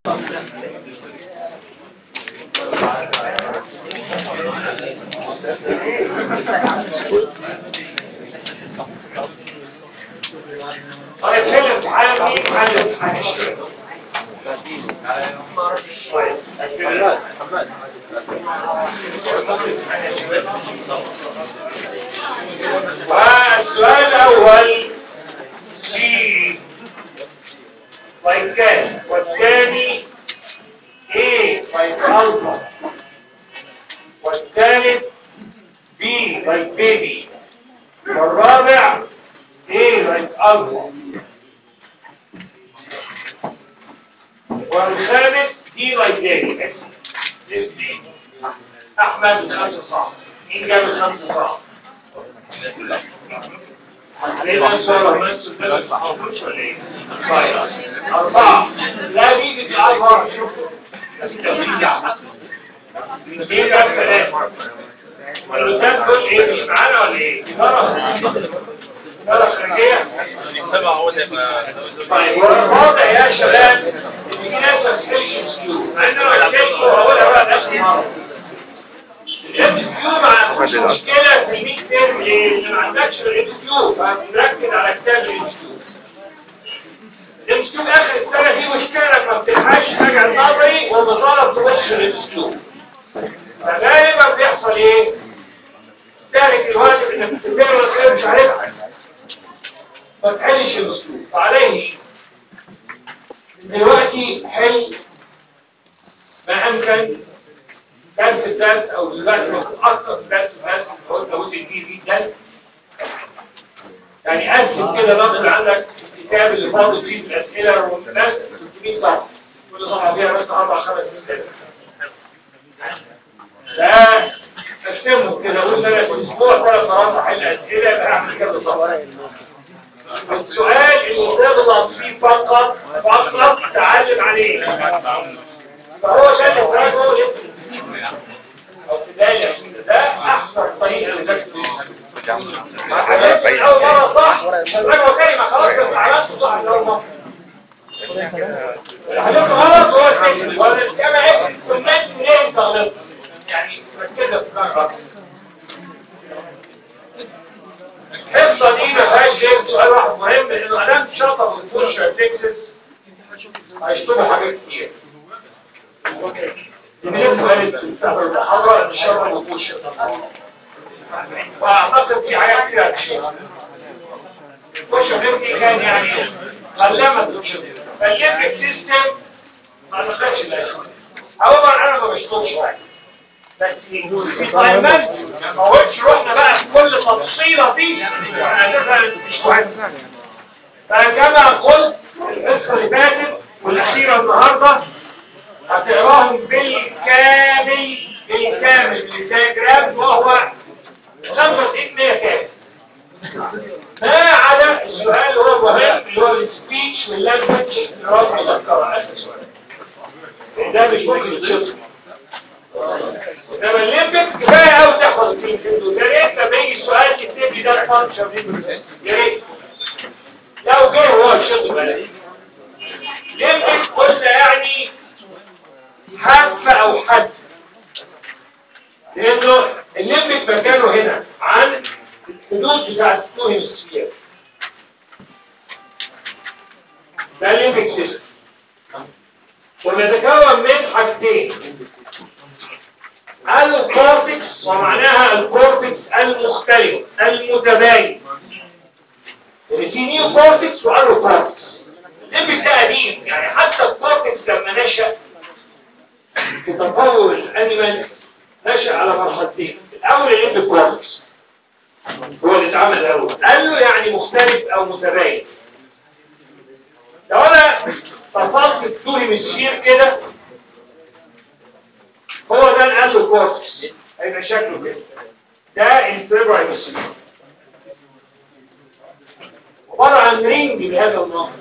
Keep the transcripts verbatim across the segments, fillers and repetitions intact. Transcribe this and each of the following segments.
طيب فين الامتحان؟ مين حل الامتحان الشيء؟ والسؤال الأول سي بايكان والثاني A بايك ألفا والثالث B بايك بيبي والرابع A بايك ألفا والخامس D بايك بيبي. أحمد خمسة صح. مين جاب الخمسة صح؟ ليه السؤال الناس الثلاث محافظ ولا ايه؟ طيب أربعة لا بيجي في أربعة شوفوا مين جاب ثلاثة؟ والقدام دول ايه مش معانا ولا ايه؟ إدارة إدارة خارجية؟ طيب والواضح يا شباب إن في ناس ما بتحلش مسكيو مع إن أنا بتكلم وأقولها بقى نفس المرة الام كيو ما عندوش مشكله في الميد تيرم ليه؟ ما عندكش الام كيو فنركز على كتاب الام كيو. الام كيو اخر السنه دي مشكله انك ما بتلحقش تراجع النظري ومطالب تبص الام كيو. فغالبا بيحصل ايه؟ ذلك الواجب انك تقرا الخير مش عارفها. ما تحلش الام كيو فعليه دلوقتي حل ما امكن درس الدرس او دلوقتي ممكن اكتر درس الدرس قلنا جزء كبير جدا. يعني قسم كده نظر عندك الكتاب اللي فاضل فيه الاسئله والدرس ثلاثمية صفحه كل صفحه فيها بس اربع خمس اسئله. ده قسمهم كده قلنا انا في الاسبوع ثلاث مرات احل اسئله يبقى اعمل كذا صفحه. السؤال اللي تغلط فيه فقط فقط تعلم عليه. فهو ده اللي فاهمه أو بداية ده أحسن طريقة لذلك حاجات من أول مرة صح الرجوة كلمة خلاص بس عملت صح من أول مرة حاجات غلط هو التكني والكما إيه كنت ليه أنت غلط يعني مركزة في الغلط. الحصة دي ما فيهاش غير سؤال واحد مهم لأنه أنا شطب الفرشة تكسس هيشتغل حاجات كتير. بالنسبة للمحاضرة المشارة الوحوش وأعتقد في حاجات كتير هتشتغل. الوحوش دي كان يعني غلمت الوحوش فالليمبك سيستم ما أعتقدش اللي هيشتغل. أولا أنا ما بشتغلش واحد بس التايمات ما قلتش رحنا بقى في كل تفصيلة دي أساسا مش واحد. فكما قلت الحصة اللي فاتت والأخيرة النهاردة هتقراهم بالكامل بالكامل بالدياجرام وهو خمسة وتسعين بالمية كامل ما عدا السؤال اللي هو مهم اللي هو السبيتش واللانجوج اللي هو مذكرة اخر سؤال ده مش ممكن يتشطر. انما الليمبك كفايه قوي تحفظ الكلمتين دول. يا ريت لما يجي سؤال تكتب لي ده فانكشن يا ريت لو جه هو يشطر بلاش. ليمبك قلنا يعني حافة او حد لانه الليمبك مكانه هنا عن الحدود بتاعت التو هيمسفير. ده الليمبك سيستم وبيتكون من حاجتين الكورتكس ومعناها الكورتكس المختلف المتباين اللي فيه نيو كورتكس والو كورتكس. الليمبك ده قديم يعني حتى الكورتكس لما نشأ في تطور الانيمال نشأ على مرحلتين. الاول الليمبك كورتكس هو اللي اتعمل الاول قال له يعني مختلف او متباين. لو انا فصلت التو هيمسفير كده هو ده الالو كورتكس هيبقى شكله كده. ده السيربرال هيمسفير عباره عن رينج بهذا النظام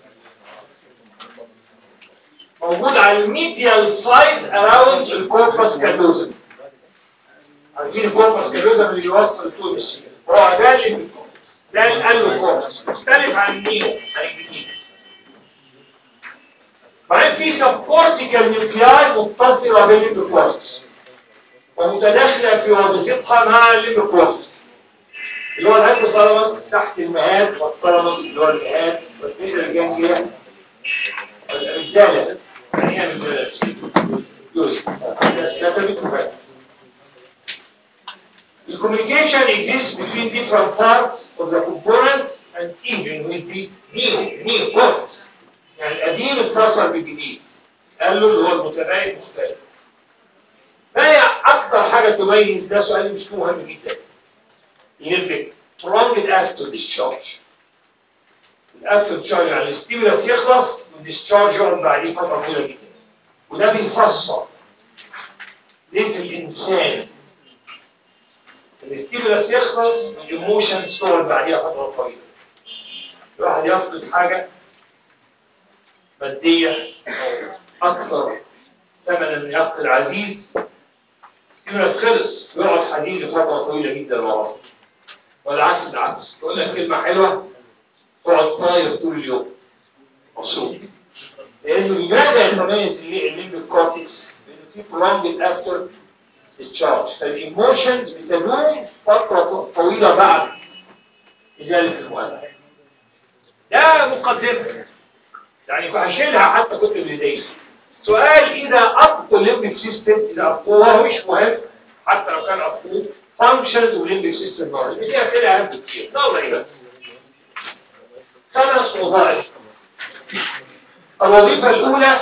موجود على الميديال سايد اراوند الكوربس كالوزم. عارفين الكوربس كالوزم اللي بيوصل التو هيمسفير هو ده اللي ده الالو كورتكس مختلف عن النيو الجديد. بعدين في سبكورتيكال نيوكلياي متصله بالليمبيكورتكس ومتداخله في وظيفتها مع الليمبيكورتكس اللي هو الهايبوثالاموس تحت المهاد والثالاموس اللي هو المهاد والميدل الجانجليا والاميجدالا. يعني ايه اميجدالا؟ ده تبقى The communication exists between different parts of the component and even with the neo neocortex. يعني القديم اتصل بالجديد. قال له اللي هو المتباين مختلف. ما هي أكثر حاجة تميز ده؟ سؤال مش مهم جدا. يلبك prolonged after discharge. after discharge يعني الستيمولاس يخلص والديscharge يقعد بعديه فترة طويلة جدا. وده بيفسر ليه في الإنسان الستيمولاس يخلص والايموشنز تقعد بعديها فتره طويله. الواحد يفقد حاجه ماديه اكثر ثمنا من يفقد عزيز، ستيمولاس خلص ويقعد حزين لفتره طويله جدا وراه. والعكس بالعكس، تقول لك كلمه حلوه تقعد طاير طول اليوم مبسوط. لانه لماذا يتميز الليمبيك كورتكس؟ لانه في prolonged after discharge، فالايموشنز بتدوم فتره طويله بعد ازاله المؤلم. ده مقدمه يعني هشيلها حتى كتب الهديه. سؤال اذا ابقوا الليمبيك سيستم، اذا ابقوه مش مهم حتى لو كان ابقوه فانكشنز والليمبيك سيستم نورمال، دي اسئله اهم كتير نظري بس. خمس وظائف. الوظيفه الاولى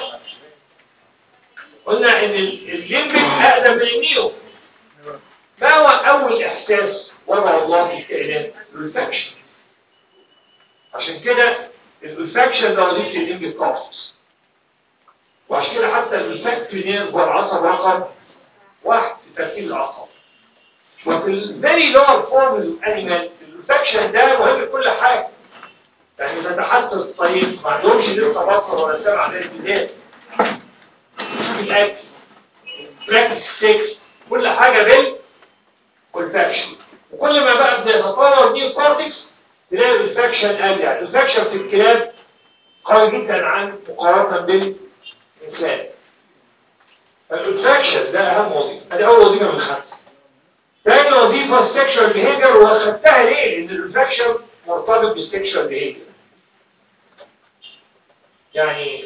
قلنا ان الليمبيك اقدم من النيو. ما هو أول إحساس وضع الله في الكائنات؟ الولفاكشن. عشان كده الولفاكشن ده وظيفة الليمبيك كورتكس. وعشان كده حتى الولفاكتوري نيرف هو العصب رقم واحد في ترتيب الأعصاب. وفي الفيري لور فورمز اوف انيمال الولفاكشن ده مهم لكل حاجة. يعني إذا تحسس الطريق ما عندهمش لسه بصر ولا سمع زي البداية. الأكل، براكتس تكست، كل حاجة بال والفاكشن. وكل ما بقى بيتطور دي الكورتكس تلاقي الفاكشن قل. يعني الفاكشن في الكلاب قوي جدا عن مقارنه بالانسان. الفاكشن ده اهم وظيفه، ادي اول وظيفه من خمسه. ثاني وظيفه السكشوال بيهيفير، واخدتها ليه؟ لان الفاكشن مرتبط بالسكشوال بيهيفير. يعني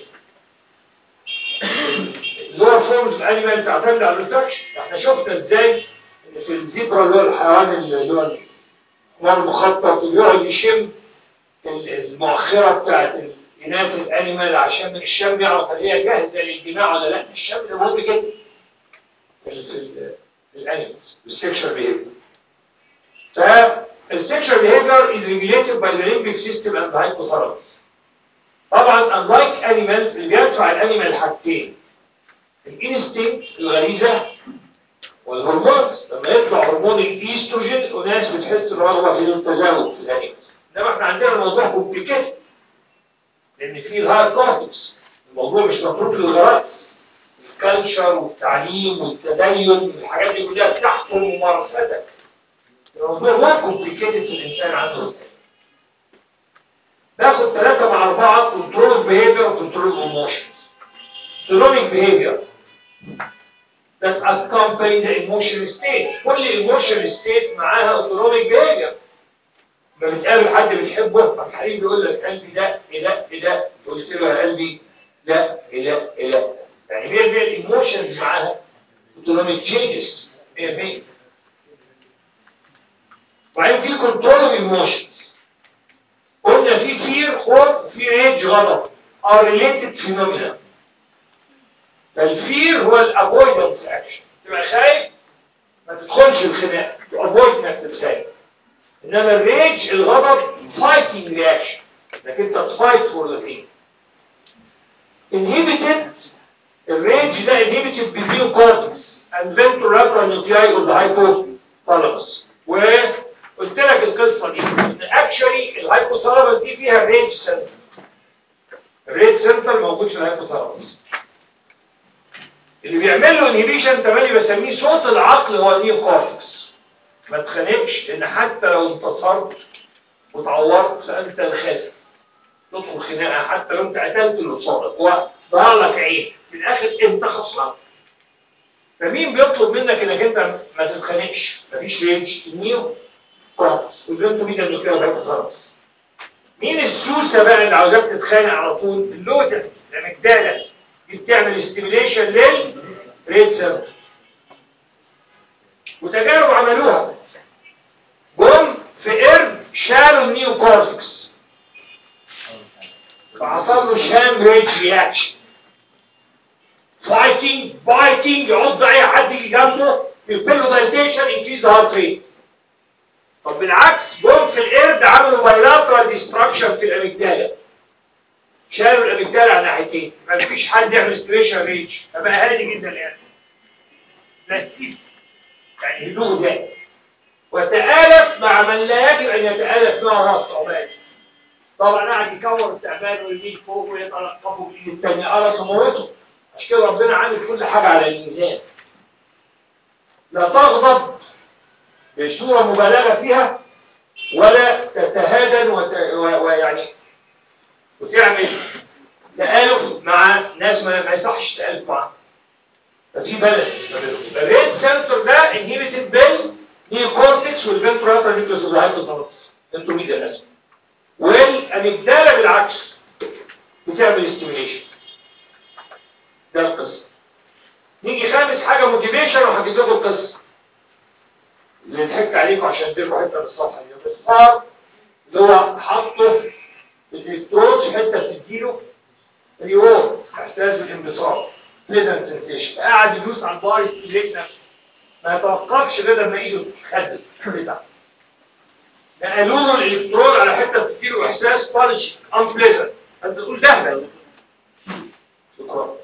اللور فورمز انيمال تعتمد على الفاكشن. احنا شفنا ازاي في الزيبرا اللي هو الحيوان اللي هو الحمار المخطط اللي يقعد يشم المؤخره بتاعت الاناث الانيمال عشان من الشم يعرف هل هي جاهزه للجماع ولا لا. الشم ده مهم جدا في الانيمالز السكشوال بيهيفير. فالسكشوال بيهيفير is regulated by the limbic system and the hypothalamus. طبعا unlike animals اللي بيدفع الانيمال حاجتين: الانستنكت الغريزه والهرمونز. لما يطلع هرمون الايستروجين وناس بتحس برغبه في التزاوج في الانيمالز. انما احنا عندنا الموضوع كومبليكيتد لان في الهاير كورتكس. الموضوع مش متروك للغرائز. الكالتشر والتعليم والتدين والحاجات دي كلها تحكم ممارستك. الموضوع ما كومبليكيتد في الانسان عنده ازاي. ناخد ثلاثه مع اربعه: كنترول بيهيفير وكنترول ايموشنز. autonomic behavior that accompany the emotional state. كل emotional state معاها autonomic behavior. لما بتقابل حد بتحبه الحبيب بيقول لك قلبي لا لا لا، قلت له يا قلبي لا لا لا. يعني مية بالمية الايموشنز معاها autonomic changes مية بالمية. وبعدين في control of emotions. قلنا في fear خوف وفي rage غضب are related phenomena. فالفير هو الافويدنس اكشن، تبقى خايف ما تدخلش الخناق، تافويد انك تتخانق. انما الريج الغضب فايتنج رياكشن، انك انت تفايت فور ذا ثينج. انهيبيتد الريج ده انهيبيتد بالنيو كورتكس اند فنترولاترال نيوكلاي اوف ذا هايبوثالاموس. وقلت لك القصه دي ان اكشولي الهايبوثالاموس دي فيها الريج سنتر. الريج سنتر موجود في الهايبوثالاموس. اللي بيعمل له انهبيشن تملي بسميه صوت العقل هو النيو كورتكس. ما تخانقش لان حتى لو انتصرت وتعورت فانت الخاسر. تدخل خناقه حتى لو انت قتلت اللي قصادك، هو ضيع لك عين في الاخر انت خسران. فمين بيطلب منك انك انت ما تتخانقش؟ مفيش رينج النيو كورتكس والبنتو ميديا نيوكلير هايبوثالاموس. مين السوسه بقى اللي عاوزاك تتخانق على طول؟ اللوتس الاميجدالا دي بتعمل ستيميليشن للريد سيل. وتجارب عملوها جم في قرد شالوا النيو كورتكس فحصل له شام ريج رياكشن، فايتنج بايتنج، يعض اي حد يجي جنبه، يقفل له دايليتيشن، انكريز هارت ريت. طب بالعكس جم في القرد عملوا بايلاترال ديستراكشن في الاميجدالا، شالوا الاميجدالا على ناحيتين، ما فيش حد يعمل ستريشن ريج، فبقى هادي جدا يعني. بلاستيك يعني هدوء ذات، وتآلف مع من لا يجب ان يتآلف معه راس عباد. طبعا قاعد يكور التعبان ويمين فوق ويتلقفه بالايد الثانيه، قرص وموته. عشان كده ربنا عامل كل حاجه على الميزان. لا تغضب بصوره مبالغه فيها، ولا تتهادن وت... و... ويعني وتعمل تآلف مع ناس ما, ما يصحش تآلف معاهم. ففي بالانس ما بينهم. الريد سنتر ده انهبيتد بال نيو كورتكس والفنترال نيوكليوس والهايبوثالاموس انتوميديا الاسم. والاميجدالا بالعكس بتعمل ستيميليشن. ده القصه. نيجي خامس حاجه موتيفيشن، وحكيت لكم القصه اللي ضحكت عليكم عشان اديكم حته من الصفحه دي. باختصار اللي هو حطه الالكترود في حته بتديله ريورد، احساس بالانبساط، بليزنت سنسيشن. قاعد يدوس على البار يستيميليت نفسه، ما يتوقفش غير لما ايده تتخدل تتعب. نقلوا له الالكترود على حته بتديله احساس بانش انبليزنت. انت تقول ده شكرا.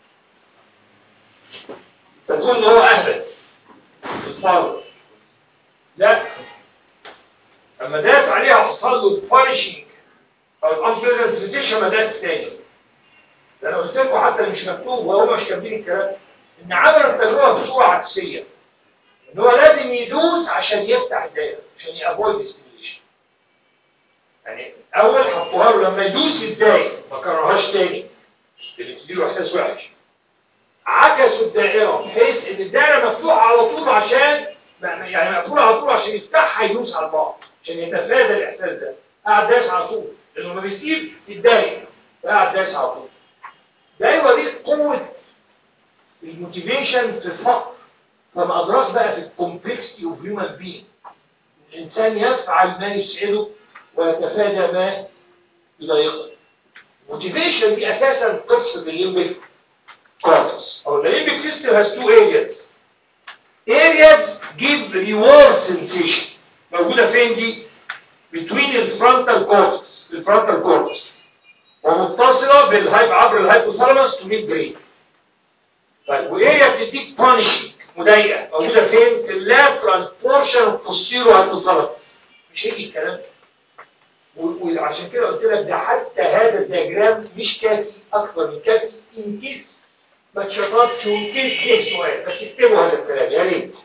فتقول ان هو اهبل الفاضل. لا، لما داس عليها وحصل له البانشنج او الانبليزنت سنسيشن ما داس تاني. ده انا قلت لكم حتى مش مكتوب وهم مش كاتبين الكلام ان عملوا التجربه بصوره عكسيه، ان هو لازم يدوس عشان يفتح الدايره، عشان يافويد ستيميليشن. يعني اول حطوها له لما يدوس يتضايق، ما كرهاش تاني اللي بتديله احساس وحش. عكسوا الدائره بحيث ان الدائره مفتوحه على طول عشان يعني مقفوله على طول عشان يفتحها يدوس على البعض عشان يتفادى الاحساس ده. قاعد داس على طول لانه لما بيسيب يتضايق، قاعد داس على طول. ده يوريك قوه الموتيفيشن في الفقر، فما ادراك بقى في الكومبلكسيتي اوف هيومن بين. الانسان يفعل ما يسعده ويتفادى ما يضايقه. الموتيفيشن دي اساسا قصه الليمبيك كورتكس او the limbic system has two areas. areas give reward sensation. موجوده فين دي؟ between الفرونتال كورتكس الفرونتال كورتكس ومتصله بالهايب عبر الهايبوثالاموس تو ميد برين. طيب واريا بتديك بانشنج مضايقه موجوده فين؟ في اللاترال بورشن بوستيرو هايبوثالاموس. مش هيجي الكلام ده. وعشان كده قلت لك ده حتى هذا الدياجرام مش كافي، اكثر من كافي ان كيس ما تشطبش وان كيس جه سؤال، بس اكتبوا هذا الكلام يا ريت.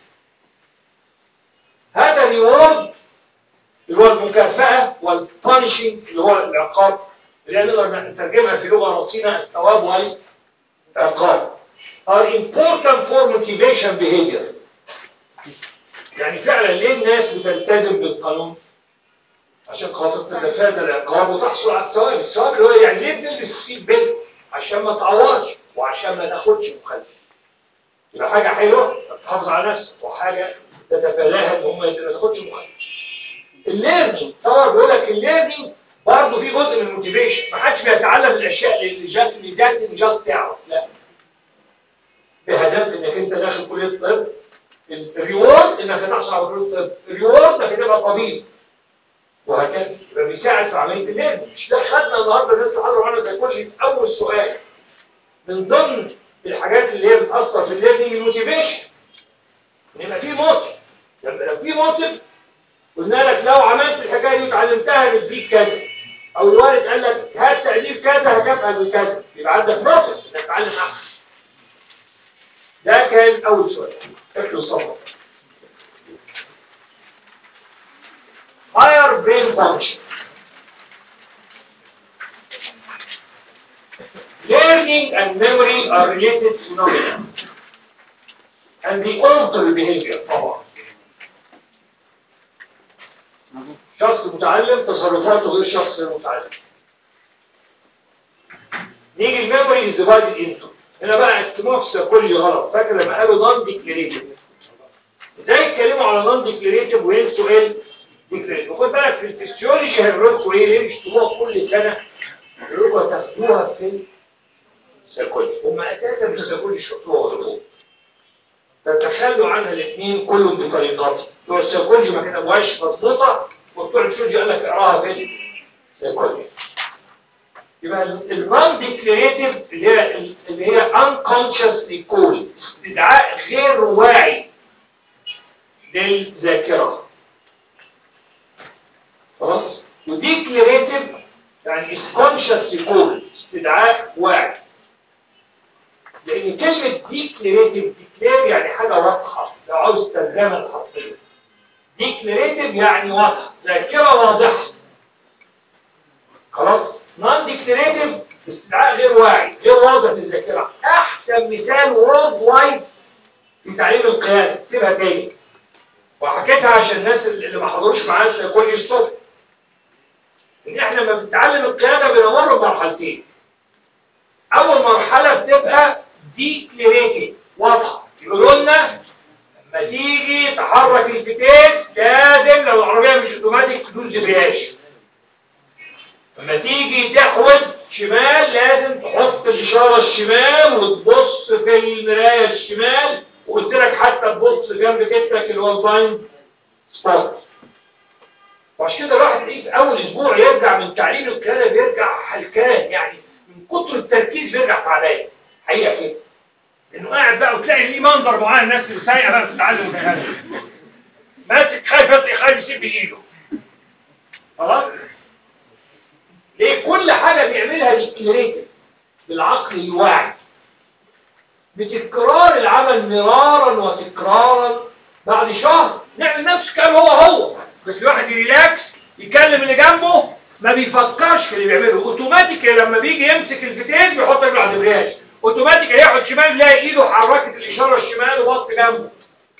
هذا ريورد اللي هو المكافاه والبانشنج اللي هو العقاب، اللي نقدر نترجمها في لغه رصينه الثواب والعقاب. are important for motivation behavior. يعني فعلا ليه الناس بتلتزم بالقانون؟ عشان خاطر تتفادى العقاب وتحصل على الثواب. الثواب اللي هو يعني ليه بتلبس السيت بيلت؟ عشان ما تعورش وعشان ما تاخدش مخالفه. يبقى حاجه حلوه تحافظ على نفسك، وحاجه تتفاداها ان هم ما تاخدش مخالفه. الليرنينج طبعا بيقول لك الليرنينج برضه في جزء من الموتيفيشن. ما حدش بيتعلم الاشياء لجاست لجاست جاست تعرف، لا. بهدف انك انت داخل كليه الطب، الريورد انك هتحصل على كليه الطب، الريورد انك تبقى طبيب، وهكذا. يبقى بيساعد في عمليه الليرنينج. مش ده خدنا النهارده الناس اللي حضروا معانا سيكولوجي في اول سؤال من ضمن الحاجات اللي هي بتاثر في الليرنينج الموتيفيشن. يبقى في موتيف. لو في موتيف قلنا لك لو عملت الحكايه دي وتعلمتها بتديك كذا، او الوالد قال لك هات تقدير كذا هكافئك بكذا، يبقى عندك موتيف انك تتعلم احسن. ده كان اول سؤال. اكتب صفر. higher brain function. Learning and memory are related phenomena and they alter the behavior طبعا. شخص متعلم تصرفاته غير شخص غير متعلم. نيجي الميموري is divided into. هنا بقى قسموها في سيكولوجي غلط. فاكر لما قالوا نون ديكليريتيف؟ ازاي يتكلموا على نون ديكليريتيف وينسوا ايه؟ ديكليريتيف. وخد بالك في الفسيولوجي هيقولوا لكم ايه؟ ليه بيشتموها كل سنه؟ يقولوا لكم هتاخدوها في السيكولوجي. هم اساسا في السيكولوجي شطوها وغلطوا. تتخلوا عنها الاثنين كلهم بطريقات. بتوع السيكولوجي ما كتبوهاش مظبوطه وبتوع الفسيولوجي قال لك اقراها في السيكولوجي. يبقى النون ديكليريتيف اللي هي اللي هي unconscious recall استدعاء غير واعي للذاكره. خلاص؟ وديكليريتيف يعني conscious recall استدعاء واعي. لان كلمه ديكليريتيف ديكلير يعني حاجه واضحه لو عاوز ترجمه حرفيه. ديكليريتيف يعني واضحه، ذاكره واضحه. خلاص؟ نون ديكليريتيف استدعاء غير واعي، غير واضح للذاكره. احسن مثال وورلد وايد في تعليم القياده، اكتبها تاني. وحكيتها عشان الناس اللي ما حضروش معانا السيكولوجي الصبح. ان احنا لما بنتعلم القياده بنمر بمرحلتين. اول مرحله بتبقى ديكليريتيف واضحه، يقولوا لنا لما تيجي تحرك الفتيس لازم لو العربيه مش اوتوماتيك تدوس دبرياج. لما تيجي تحود شمال لازم تحط الاشاره الشمال وتبص في المرايه الشمال، وقلت لك حتى تبص جنب كتفك اللي هو البلايند سبوت. وعشان كده الواحد ايه في اول اسبوع يرجع من تعليم القياده بيرجع حلكان، يعني من كتر التركيز بيرجع تعبان حقيقه كده. لانه قاعد بقى وتلاقي ليه منظر معين الناس اللي سايقه بقى بتتعلم القياده. ماسك خايف يطلع خايف يسيب بايده. خلاص؟ ليه؟ كل حاجه بيعملها ديكليريتيف بالعقل الواعي. بتكرار العمل مرارا وتكرارا بعد شهر نعمل نفس الكلام هو هو، بس الواحد يريلاكس يكلم اللي جنبه ما بيفكرش في اللي بيعمله. اوتوماتيك لما بيجي يمسك الفتيس بيحط رجله على الدبرياج، اوتوماتيك هيقعد شمال يلاقي ايده حركت الاشاره الشمال وبص جنبه.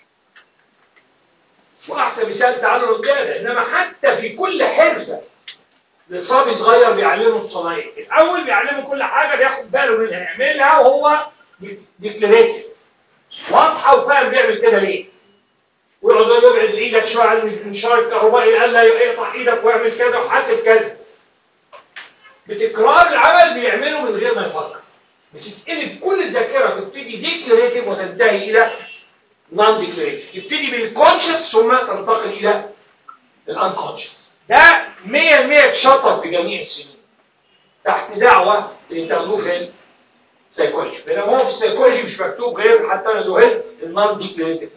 واحسن مثال تعلم القياده. انما حتى في كل حرفه لصبي صغير بيعلمه الصنايع، الاول بيعلمه كل حاجه بياخد باله منها يعملها وهو ديكليريتيف واضحه وفاهم بيعمل كده ليه. ويقعد يبعد ايدك شويه عن الانشار الكهربائي قال لا يقطع ايدك واعمل كذا وحاسب كذا. بتكرار العمل بيعمله من غير ما يفكر. بتتقلب كل الذاكره تبتدي ديكليريتيف وتنتهي الى نون ديكليريتيف. تبتدي بالكونشس ثم تنتقل الى الانكونشس. ده مية بالمية اتشطب في جميع السنين تحت دعوه اللي تاخدوه في السيكولوجي. بينما هو في السيكولوجي مش مكتوب غير حتى انا ذهلت النون ديكليريتيف.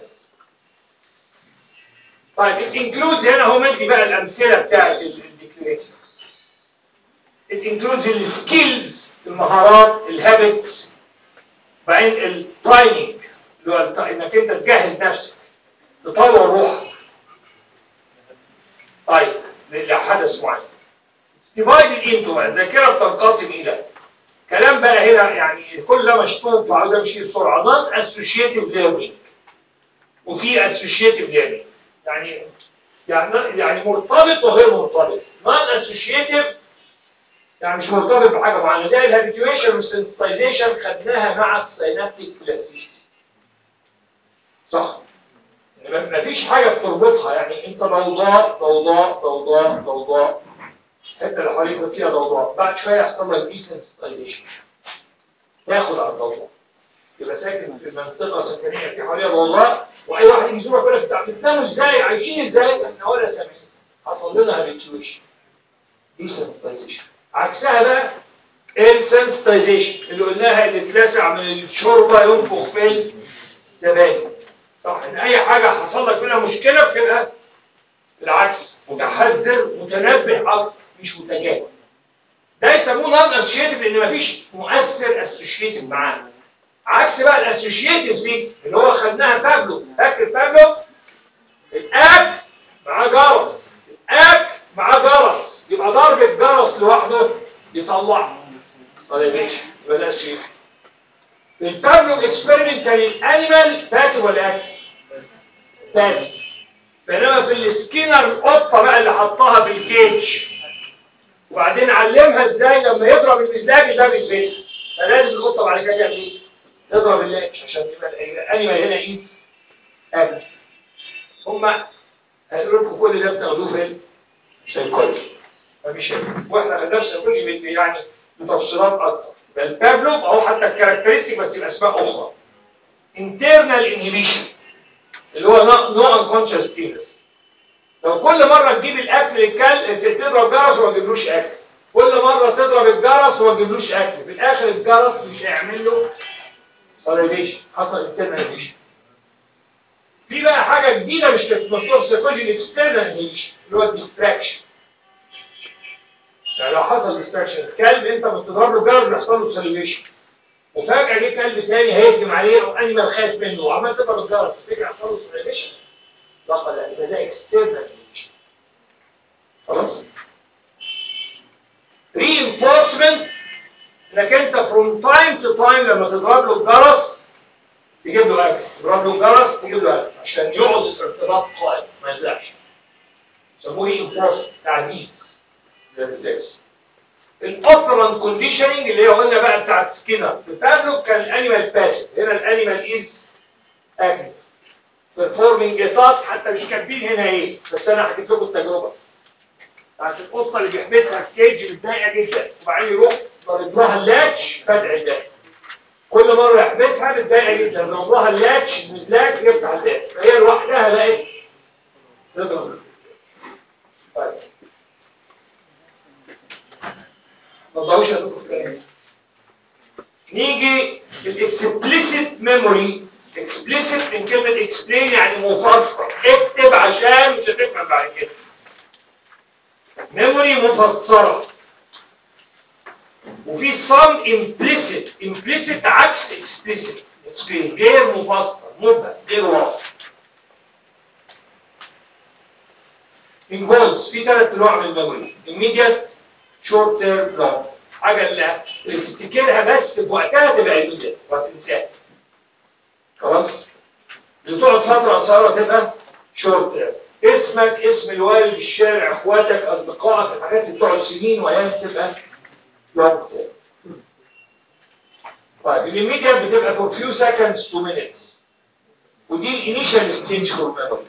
طيب الانكلودز هنا هو مدي بقى الامثله بتاعت الديكليريتيف. الانكلودز السكيلز المهارات الهابتس، بعدين الترايننج اللي هو انك انت تجهز نفسك تطور روحك. طيب لحدث معين. ديفايدد انتو بقى الذاكره بتنقسم الى كلام بقى هنا يعني كل ده مشطوب فعاوز امشي بسرعه. نون اسوشيتيف ليرنينج وفي اسوشيتيف ليرنينج يعني يعني يعني مرتبط وغير مرتبط. نون اسوشيتيف يعني مش مرتبط بحاجه معينه زي الهابيتويشن والسنسيتايزيشن خدناها مع السينابتيك بلاستيسيتي. صح؟ ما فيش حاجه بتربطها، يعني انت ضوضاء ضوضاء ضوضاء ضوضاء الحته اللي حواليك فيها ضوضاء، بعد شويه يحصل لك ديسنسيتايزيشن تاخد على الضوضاء، يبقى ساكن في منطقه سكنيه في حواليها ضوضاء واي واحد يجي يزورك يقول لك بتناموا ازاي؟ عايشين ازاي؟ احنا ولا سامعين. حصل لنا هابيتويشن ديسنسيتايزيشن. عكسها بقى السنسيتايزيشن اللي قلناها اللي اتلسع من الشوربه ينفخ في الزبادي. صح ان اي حاجه حصل لك منها مشكله بتبقى بالعكس متحذر متنبه اكتر مش متجاهل. ده يسموه نون اسوشيتيف لان مفيش مؤثر اسوشيتيف معاه. عكس بقى الاسوشيتيف دي اللي هو خدناها بابلو. فاكر بابلو؟ الاب معاه جرس، الاب معاه جرس، يبقى ضربه جرس لوحده يطلع. طيب ماشي. يبقى ده سيف. في البافلوف اكسبيرمنت كان الانيمال باسف ولا اكتف؟ باسف. بينما في السكينر القطه بقى اللي حطها في الكيج وبعدين علمها ازاي لما يضرب المزلاج ده بيتبسط، فلازم القطه بعد كده تعمل ايه؟ تضرب اللاتش عشان يبقى الانيمال هنا ايه؟ اكتف. هما هيقولوا لكم كل ده بتاخدوه في السيكولوجي مفيش هنا، واحنا خدناه في السيكولوجي يعني بتفصيلات اكتر. يبقى البافلوف اهو حتى الكاركترستيك بس باسماء اخرى. internal inhibition اللي هو نوع unconscious stimulus. لو كل مره تجيب الاكل للكلب تضرب جرس وما تجيبلوش اكل، كل مره تضرب الجرس وما تجيبلوش اكل، في الاخر الجرس مش هيعمل له salivation، حصل internal inhibition. في بقى حاجه جديده مش كانت مكتوبه في السيكولوجي الاكسترنال انهيبيشن اللي هو الديستراكشن. يعني لو حصل ديستراكشن الكلب انت بتضرب له جرس بيحصل له ساليفيشن، وفجاه جه كلب تاني هيهجم عليه او انيمال خايف منه وعمال تضرب الجرس تفتكر يحصل له ساليفيشن؟ لا لا، يبقى ده اكسترنال انهيبيشن. خلاص؟ reinforcement انك انت from time to time لما تضرب له الجرس تجيب له اكل، تضرب له الجرس تجيب له اكل عشان يقعد الارتباط قائم ما يزعلش. يسموه reinforcement تعزيز للريفلكس. الاوبرانت كونديشننج اللي هي قلنا بقى بتاعت سكينر، في بافلوف كان الانيمال باسف، هنا الانيمال از اكتف performing a task. حتى مش كاتبين هنا ايه، بس انا حكيت لكم التجربه بتاعت القطه اللي بيحبسها في كيج متضايقه جدا وبعدين يروح ضارب لها اللاتش فتح اللاتش. كل مره يحبسها متضايقه جدا ضرب لها اللاتش المزلاج يفتح اللاتش، فهي لوحدها بقت تضرب. طيب ما تضيعوش هدوكم في الكلام. نيجي الاكسبليسيت ميموري. اكسبليسيت من كلمه اكسبلين يعني مفسر، اكتب عشان مش هتفهم بعد كده. ميموري مفسره. وفي some implicit implicit عكس explicit explain غير مفسر مبهم غير واضح. involves في ثلاث انواع من الميموري immediate short term long. حاجه اللي تفتكرها بس بوقتها تبقى immediate وهتنساها. خلاص؟ اللي تقعد فتره قصيره تبقى short term. اسمك اسم الوالد الشارع اخواتك اصدقائك الحاجات اللي بتقعد سنين وايام تبقى long term. طيب الإيميديات بتبقى for few seconds to minutes ودي الانيشال ستيج فور ميموري.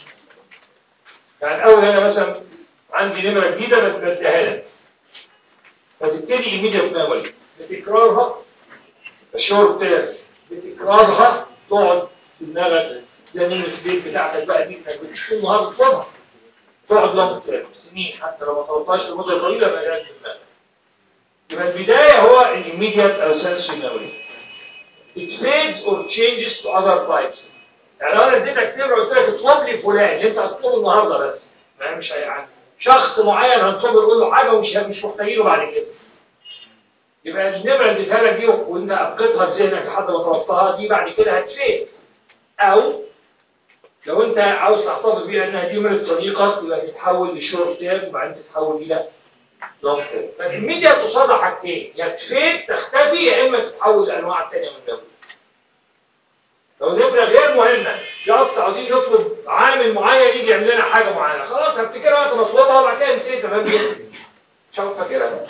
يعني أول أنا مثلا عندي نمرة جديدة بس بديها لك فتبتدي immediate memory بتكرارها شورت تيرم، بتكرارها تقعد في دماغك زي نمرة البيت بتاعتك بقى دي انك بتشوف النهارده تطلبها تقعد لونج تيرم سنين حتى لو ما طلبتهاش لمدة طويلة ما جاش في دماغك. يبقى البداية هو الإيميديات أو sensory memory. It fades or changes to other types. يعني لو انا اديتك نمره قلت لك اطلب لي فلان انت هتطلبه النهارده بس، ما مش يعني شخص معين هنطلبه نقول له حاجه ومش مش محتاجينه بعد كده. يبقى النمره اللي اديتها لك دي وانت ابقيتها في ذهنك لحد ما طلبتها دي بعد كده هتفيد. او لو انت عاوز تحتفظ بيها انها دي نمره صديقك يبقى تتحول لشورت تيرم وبعدين تتحول الى لونج تيرم. فالميديا قصادها حاجتين، يا تفيد تختفي يا اما تتحول لانواع ثانيه من الميموري. لو نمرة غير مهمة جاست عاوزين نطلب عامل معين يجي يعمل لنا حاجة معينة خلاص هفتكرها وقت ما اطلبها وبعد كده نسيتها فاهم جدا مش عارف فاكرها.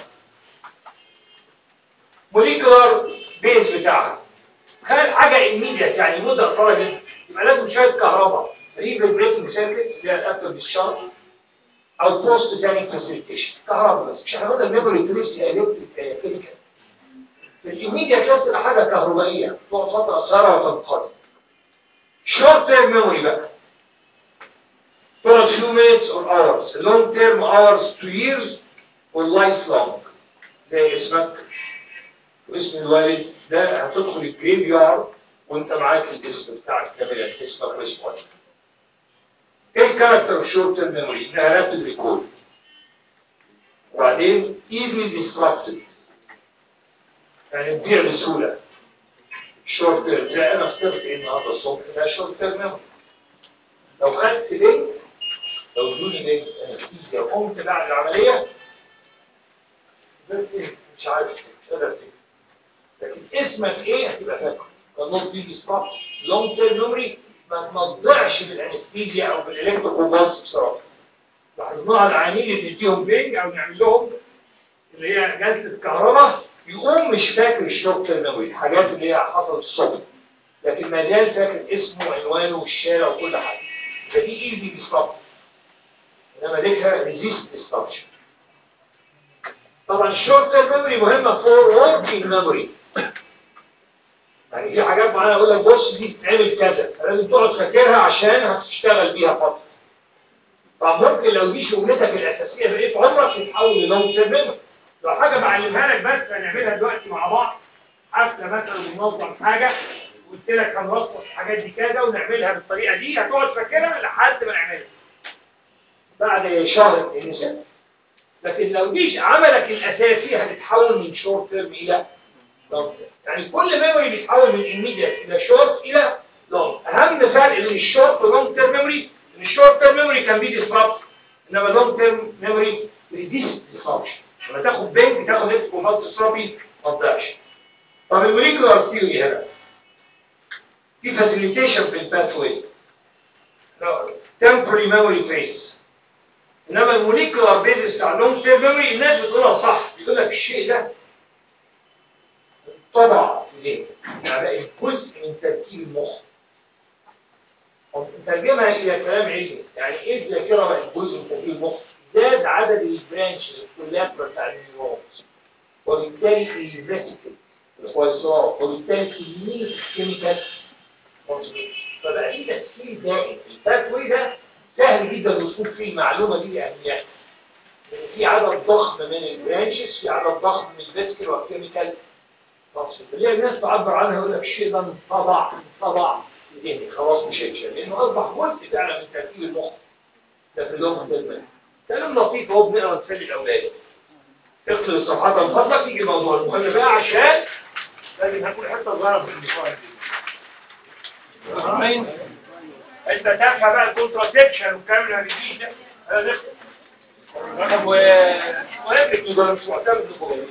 موليكولار بيز بتاعها خلال حاجة immediate يعني مدة قصيرة جدا يبقى لازم شوية كهرباء ريفربريتنج سيركت اللي هي الأكتر بالشرط أو بوست ثاني فاسيليتيشن كهرباء بس مش هناخد الميموري تريس يا الكتريك كيميكال. في الإيميديات لازم تبقى حاجة كهربائية تقعد فترة قصيرة وتنقضي. short term memory بقى تقعد few minutes or hours long term hours to years or lifelong زي اسمك واسم الوالد ده هتدخل الجريف يارد وانت معاك الاسم بتاعك كاملا اسمك واسم والدك. ايه الكاركتر اوف short term memory؟ انها rapid recall وبعدين easily disrupted يعني تضيع بسهوله. short term زي انا افتكرت ايه النهارده الصبح ده short term memory. لو خدت لينك لو ادوني لينك انستيزيا وقمت بعد العمليه مش عارف مش قادر افتكر لكن اسمك ايه هتبقى فاكره. النوت بي ديستراكت لونج تيرم ميموري ما تضيعش بالانستيزيا او بالالكتروكونفولسيف ثيرابي. لاحظناها العيانين اللي بنديهم بينج او نعمل لهم اللي هي جلسه كهرباء يقوم مش فاكر الشورت تيرم ميموري، الحاجات اللي هي حصلت الصبح، لكن ما زال فاكر اسمه وعنوانه والشارع وكل حاجه. فدي ايزي ديستراكت، انما ديكها ريزيست ديستراكشن. طبعا الشورت تيرم ميموري مهمه فور وركينج ميموري. يعني في حاجات معينه اقول لك بص دي بتتعمل كذا، فلازم تقعد فاكرها عشان هتشتغل بيها فتره. فممكن لو دي شغلتك الاساسيه بقيت عمرك تتحول للونج تيرم ميموري. لو حاجه بعلمها لك بس هنعملها دلوقتي مع بعض، حفله مثلا بننظم حاجه قلت لك هنرصص الحاجات دي كذا ونعملها بالطريقه دي، هتقعد فاكرها لحد ما نعملها. بعد شهر اتنين سنه. لكن لو دي عملك الاساسي هتتحول من شورت تيرم الى لونج تيرم. يعني كل ميموري بيتحول من immediate الى شورت الى لونج. اهم فرق بين الشورت ولونج تيرم ميموري ان الشورت تيرم ميموري كان بي ديسربت، انما اللونج تيرم ميموري ريزيست ديسربشن. لما تاخد بنك تاخد الكونفولسيف ثيرابي ما تضيعش. طب الموليكولار ثيوري هنا في فاسيليتيشن في الباث واي temporary memory trace. انما الموليكولار بيزس بتاع اللونج تيرم ميموري الناس بتقولها صح، بيقول لك الشيء ده طبع في ذهنك، يعني بقت جزء من تركيب المخ. نترجمها الى كلام علمي، يعني ايه الذاكره بقت جزء من تركيب المخ؟ زاد عدد البرانشز الكولاترال بتاع النيورونز، وبالتالي الفيسيكل الخويصات، وبالتالي كميه الكيميكال فبقى في تسهيل دائم. الباث واي ده سهل جدا الوصول فيه، المعلومه دي لاهميتها. في عدد ضخم من البرانشز، في عدد ضخم من الفيسيكل والكيميكال ترانسفير، اللي هي الناس تعبر عنها يقول لك الشيء ده انطبع انطبع في ذهني خلاص مش هيتشال، لانه اصبح جزء فعلا من تركيب المخ. ده في اللغه الترجمه كلام لطيف اهو بنقرا نسلي الاولاد. اقفل الصفحات من فضلك، يجي موضوع المهم بقى عشان لازم هنقول حته صغيره في الموضوع. انت تفهم بقى الكونتراسبشن والكلام اللي هنجيب ده. انا نختم رقم ويملك يقول مش معتمد بكره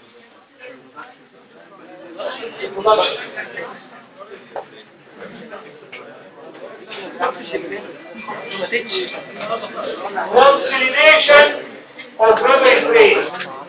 consolidation of memory trace.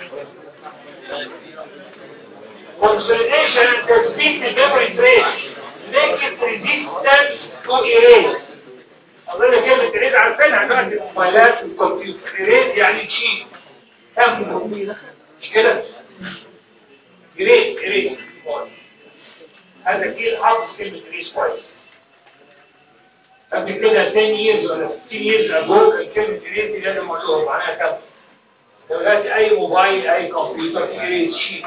Consolidation and repeated memory trace make it resistant to erase. أظن كلمة erase عارفينها دلوقتي في الموبايلات والكمبيوتر. erase يعني تشيل، تمحو، مش كده؟ erase erase هذا كده حافظ كلمة erase كويس. قبل كده عشرة years ولا ستين years ago كان كلمة erase دي لازم أقول لهم معناها كام؟ دلوقتي أي موبايل أي كمبيوتر في erase شيل.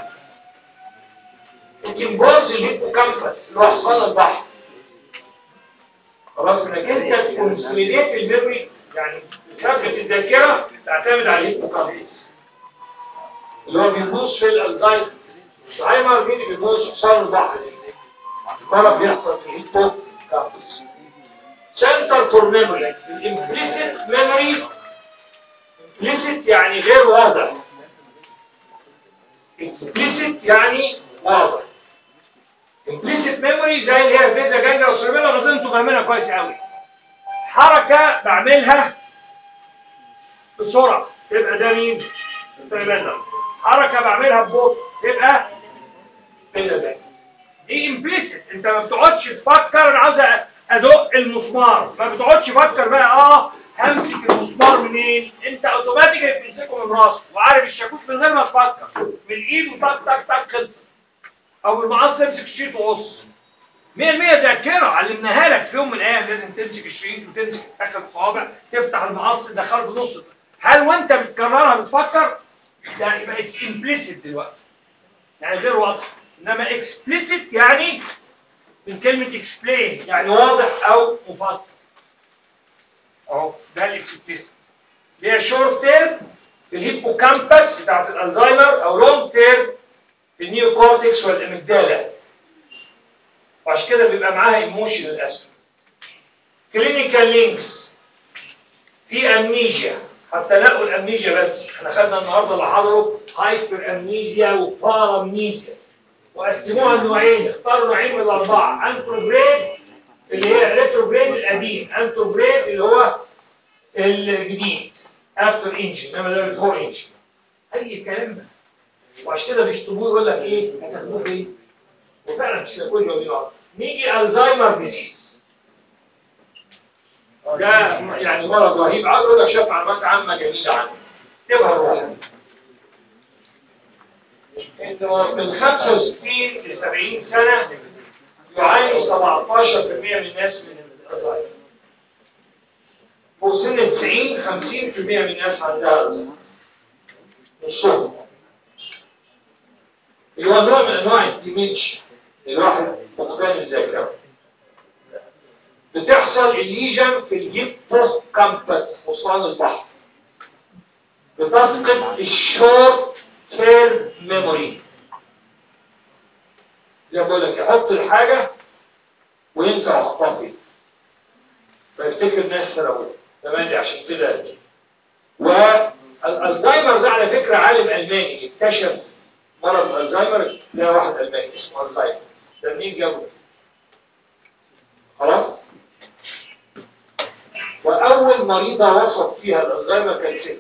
الكمبوز الهيبوكامبس اللي هو حصان البحر. خلاص انك انت تكونسوليديت الميموري، يعني ثبت الذاكره تعتمد على الهيبوكامبس اللي هو بيبوظ في الالزايمر. الزهايمر مين اللي بيبوظ؟ حصان البحر. المرض بيحصل في الهيبوكامبس. سنتر فور ميموري. الامبليسيت ميموري، امبليسيت يعني غير واضح، اكسبليسيت يعني واضح. implicit memory زي اللي هي الفيزا جانجا والسيربيلا، اظن انتوا فاهمينها كويس قوي. حركه بعملها بسرعه تبقى ده مين؟ السيربيلا. حركه بعملها ببطء تبقى فيزا جانجا. دي implicit، انت ما بتقعدش تفكر انا عاوز ادق المسمار، ما بتقعدش تفكر بقى اه همسك المسمار منين؟ انت اوتوماتيكلي بتمسكه من راسه وعارف الشاكوش من غير ما تفكر، من ايده طق طق طق خلص. او بالمقص تمسك الشريط وقص. مية بالمية ذاكره علمناها لك في يوم من الايام، لازم تمسك الشريط وتمسك اخر الصوابع تفتح المقص تدخله في نص. هل وانت بتكررها بتفكر؟ لا، يبقى اتس امبليسيت دلوقتي، يعني غير واضح. انما اكسبليسيت يعني من كلمه اكسبلين يعني واضح او مفصل. اهو ده الاكسبليسيت اللي هي شورت تيرم في الهيبوكامبس بتاعت الالزهايمر، او لونج تيرم في النيوكورتكس والاميجدالا، وعشان كده بيبقى معاها ايموشنال اسبكت. كلينيكال لينكس في امنيجيا، حتى نقوا الامنيجيا بس، احنا خدنا النهارده اللي حضروا هايبر امنيجيا وبارامنيجيا. وقسموها لنوعين، اختاروا نوعين من الاربعه، انتروجريد اللي هي ريتروجريد القديم، انتروجريد اللي هو الجديد افتر انجن، انما ده بيفور انجن. اي كلام ده. وعشان كده بيشطبوه يقول لك ايه؟ هتاخدوه فين؟ وفعلا مش كل يوم. نيجي الزهايمر ديزيز. ده يعني مرض رهيب، عاوز اقول لك شويه معلومات عامه جميله عنه. اكتبها الروح. انه من خمسة وستين ل سبعين سنه يعاني سبعتاشر بالمئة من الناس من الزهايمر. فوق سن تسعين خمسين بالمئة من الناس عندها الزهايمر. نصهم. اللي هو نوع من انواع الديمنشيا، الواحد فقدان الذاكره. بتحصل الليجن في الهيبوكامبس، حصان البحر. بتفقد الشورت تيرم ميموري. زي ما بقول لك يحط الحاجه وينسى اخطاء فيه. فيفتكر ناس سنوات. تمام، عشان كده. والزهايمر ده على فكره عالم الماني اكتشف مرض الزهايمر، ده واحد الماني اسمه الزهايمر. ده منين جابه؟ خلاص؟ واول مريضه وصف فيها الالزهايمر كانت ست،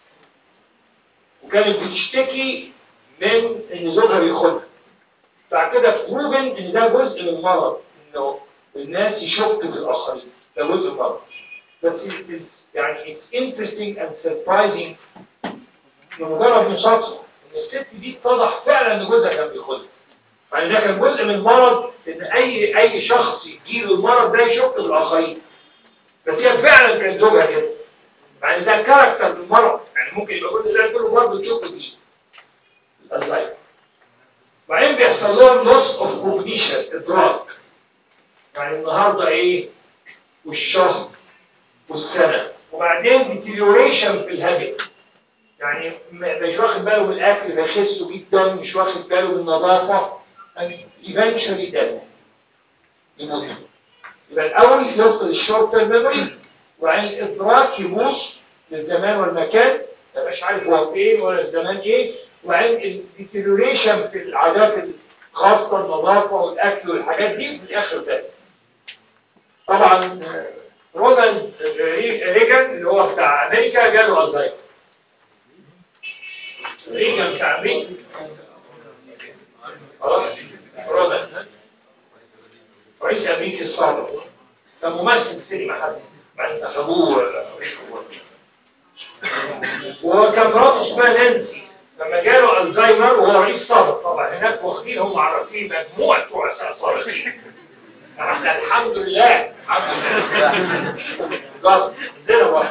وكانت بتشتكي من ان زوجها بيخونها. بعد كده بروفن ان ده جزء من المرض، انه الناس يشك في الاخرين، ده جزء من المرض. بس يعني اتس انترستنج اند سربرايزنج لمجرد مصادفه ان الست دي اتضح فعلا ان جوزها كان بيخونها. يعني ده كان جزء من المرض، ان اي اي شخص يجيله المرض ده يشك في الاخرين. بس هي فعلا كان زوجها كده. يعني ده كاركتر من المرض، يعني ممكن يبقى كل ده كله برضه تشك فيه. الزهايمر. وبعدين بيحصل لهم لوس اوف كوجنيشن، ادراك. يعني النهارده ايه؟ والشهر والسنه. وبعدين ديتيريوريشن في الهابت. يعني مش واخد باله من الاكل فيخسوا جدا، مش واخد باله من النظافه. ايفنشولي ده يموت. يبقى الاول يفقد الشورت تيرم ميموري، وبعدين الادراك يبوظ للزمان والمكان، ما يبقاش عارف هو فين ولا الزمان ايه، وبعدين الديتيريوريشن في العادات الخاصه، النظافه والاكل والحاجات دي في الاخر ده. طبعا رونالد ريجان اللي هو بتاع امريكا جاله الزهايمر. ريجان بتاع امريكا. خلاص؟ رونالد رئيس امريكا السابق. كان ممثل سينما حتى، بعدين اخذوه. وكان مراته اسمها نانسي. لما جاله الزهايمر وهو رئيس سابق، طبعا هناك واخدين هم عارفين مجموعه رؤساء سابقين. احنا الحمد لله الحمد لله بالظبط عندنا بقى.